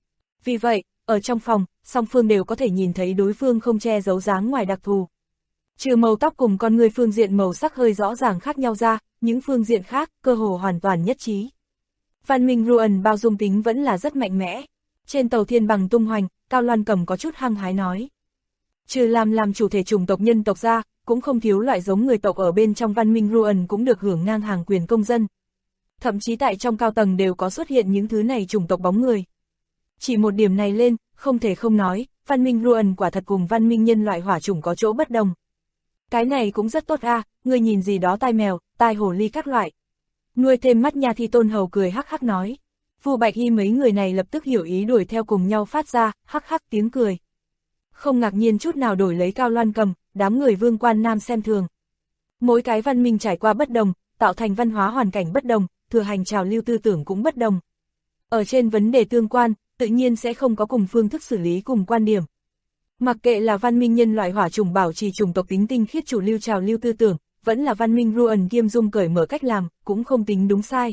Vì vậy, ở trong phòng, song phương đều có thể nhìn thấy đối phương không che giấu dáng ngoài đặc thù. Trừ màu tóc cùng con người phương diện màu sắc hơi rõ ràng khác nhau ra, những phương diện khác, cơ hồ hoàn toàn nhất trí. Văn minh Ruan bao dung tính vẫn là rất mạnh mẽ. Trên tàu thiên bằng tung hoành, Cao Loan Cầm có chút hăng hái nói. Trừ làm chủ thể chủng tộc nhân tộc ra, cũng không thiếu loại giống người tộc ở bên trong văn minh Ruan cũng được hưởng ngang hàng quyền công dân. Thậm chí tại trong cao tầng đều có xuất hiện những thứ này chủng tộc bóng người. Chỉ một điểm này lên, không thể không nói, văn minh Ruan quả thật cùng văn minh nhân loại hỏa chủng có chỗ bất đồng. Cái này cũng rất tốt a, người nhìn gì đó tai mèo, tai hồ ly các loại. Nuôi thêm mắt nha Thi Tôn Hầu cười hắc hắc nói. Vu Bạch Hy mấy người này lập tức hiểu ý đuổi theo cùng nhau phát ra, hắc hắc tiếng cười. Không ngạc nhiên chút nào đổi lấy Cao Loan Cầm, đám người Vương Quan Nam xem thường. Mỗi cái văn minh trải qua bất đồng, tạo thành văn hóa hoàn cảnh bất đồng, thừa hành trào lưu tư tưởng cũng bất đồng. Ở trên vấn đề tương quan, tự nhiên sẽ không có cùng phương thức xử lý cùng quan điểm. Mặc kệ là văn minh nhân loại hỏa chủng bảo trì chủng tộc tính tinh khiết chủ lưu trào lưu tư tưởng, vẫn là văn minh Ruan kiêm dung cởi mở cách làm, cũng không tính đúng sai.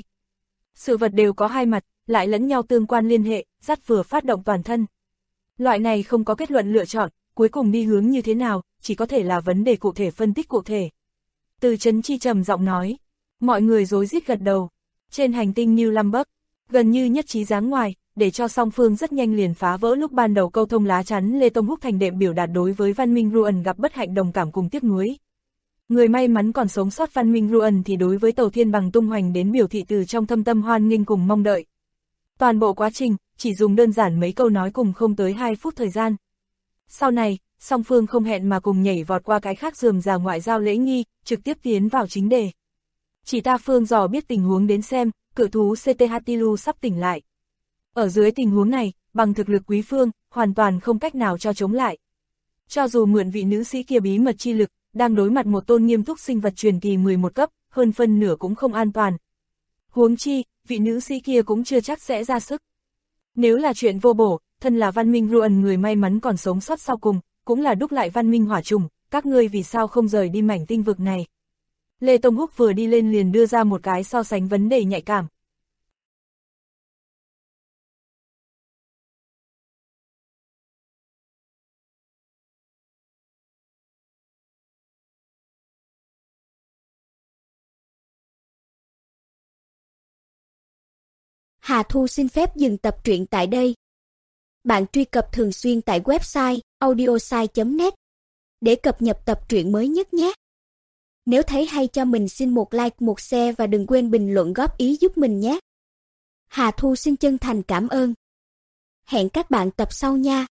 Sự vật đều có hai mặt, lại lẫn nhau tương quan liên hệ, dắt vừa phát động toàn thân. Loại này không có kết luận lựa chọn, cuối cùng đi hướng như thế nào, chỉ có thể là vấn đề cụ thể phân tích cụ thể. Từ Trấn Chi trầm giọng nói, mọi người rối rít gật đầu. Trên hành tinh New Lamberg, gần như nhất trí dáng ngoài, để cho song phương rất nhanh liền phá vỡ lúc ban đầu câu thông lá chắn Lê Tông Húc thành đệm biểu đạt đối với văn minh Ruan gặp bất hạnh đồng cảm cùng tiếc nuối. Người may mắn còn sống sót văn minh Ruan thì đối với tàu thiên bằng tung hoành đến biểu thị từ trong thâm tâm hoan nghênh cùng mong đợi. Toàn bộ quá trình, chỉ dùng đơn giản mấy câu nói cùng không tới 2 phút thời gian. Sau này, song phương không hẹn mà cùng nhảy vọt qua cái khác rườm rà ngoại giao lễ nghi, trực tiếp tiến vào chính đề. Chỉ ta phương dò biết tình huống đến xem, cự thú CT-Hatilu sắp tỉnh lại. Ở dưới tình huống này, bằng thực lực quý phương, hoàn toàn không cách nào cho chống lại. Cho dù mượn vị nữ sĩ kia bí mật chi lực, đang đối mặt một tôn nghiêm túc sinh vật truyền kỳ 11 cấp, hơn phân nửa cũng không an toàn. Huống chi, vị nữ sĩ kia cũng chưa chắc sẽ ra sức. Nếu là chuyện vô bổ, thân là văn minh Ruan người may mắn còn sống sót sau cùng, cũng là đúc lại văn minh hỏa trùng, các ngươi vì sao không rời đi mảnh tinh vực này. Lê Tông Húc vừa đi lên liền đưa ra một cái so sánh vấn đề nhạy cảm. Hà Thu xin phép dừng tập truyện tại đây. Bạn truy cập thường xuyên tại website audiosai.net để cập nhật tập truyện mới nhất nhé. Nếu thấy hay cho mình xin một like, một share và đừng quên bình luận góp ý giúp mình nhé. Hà Thu xin chân thành cảm ơn. Hẹn các bạn tập sau nha.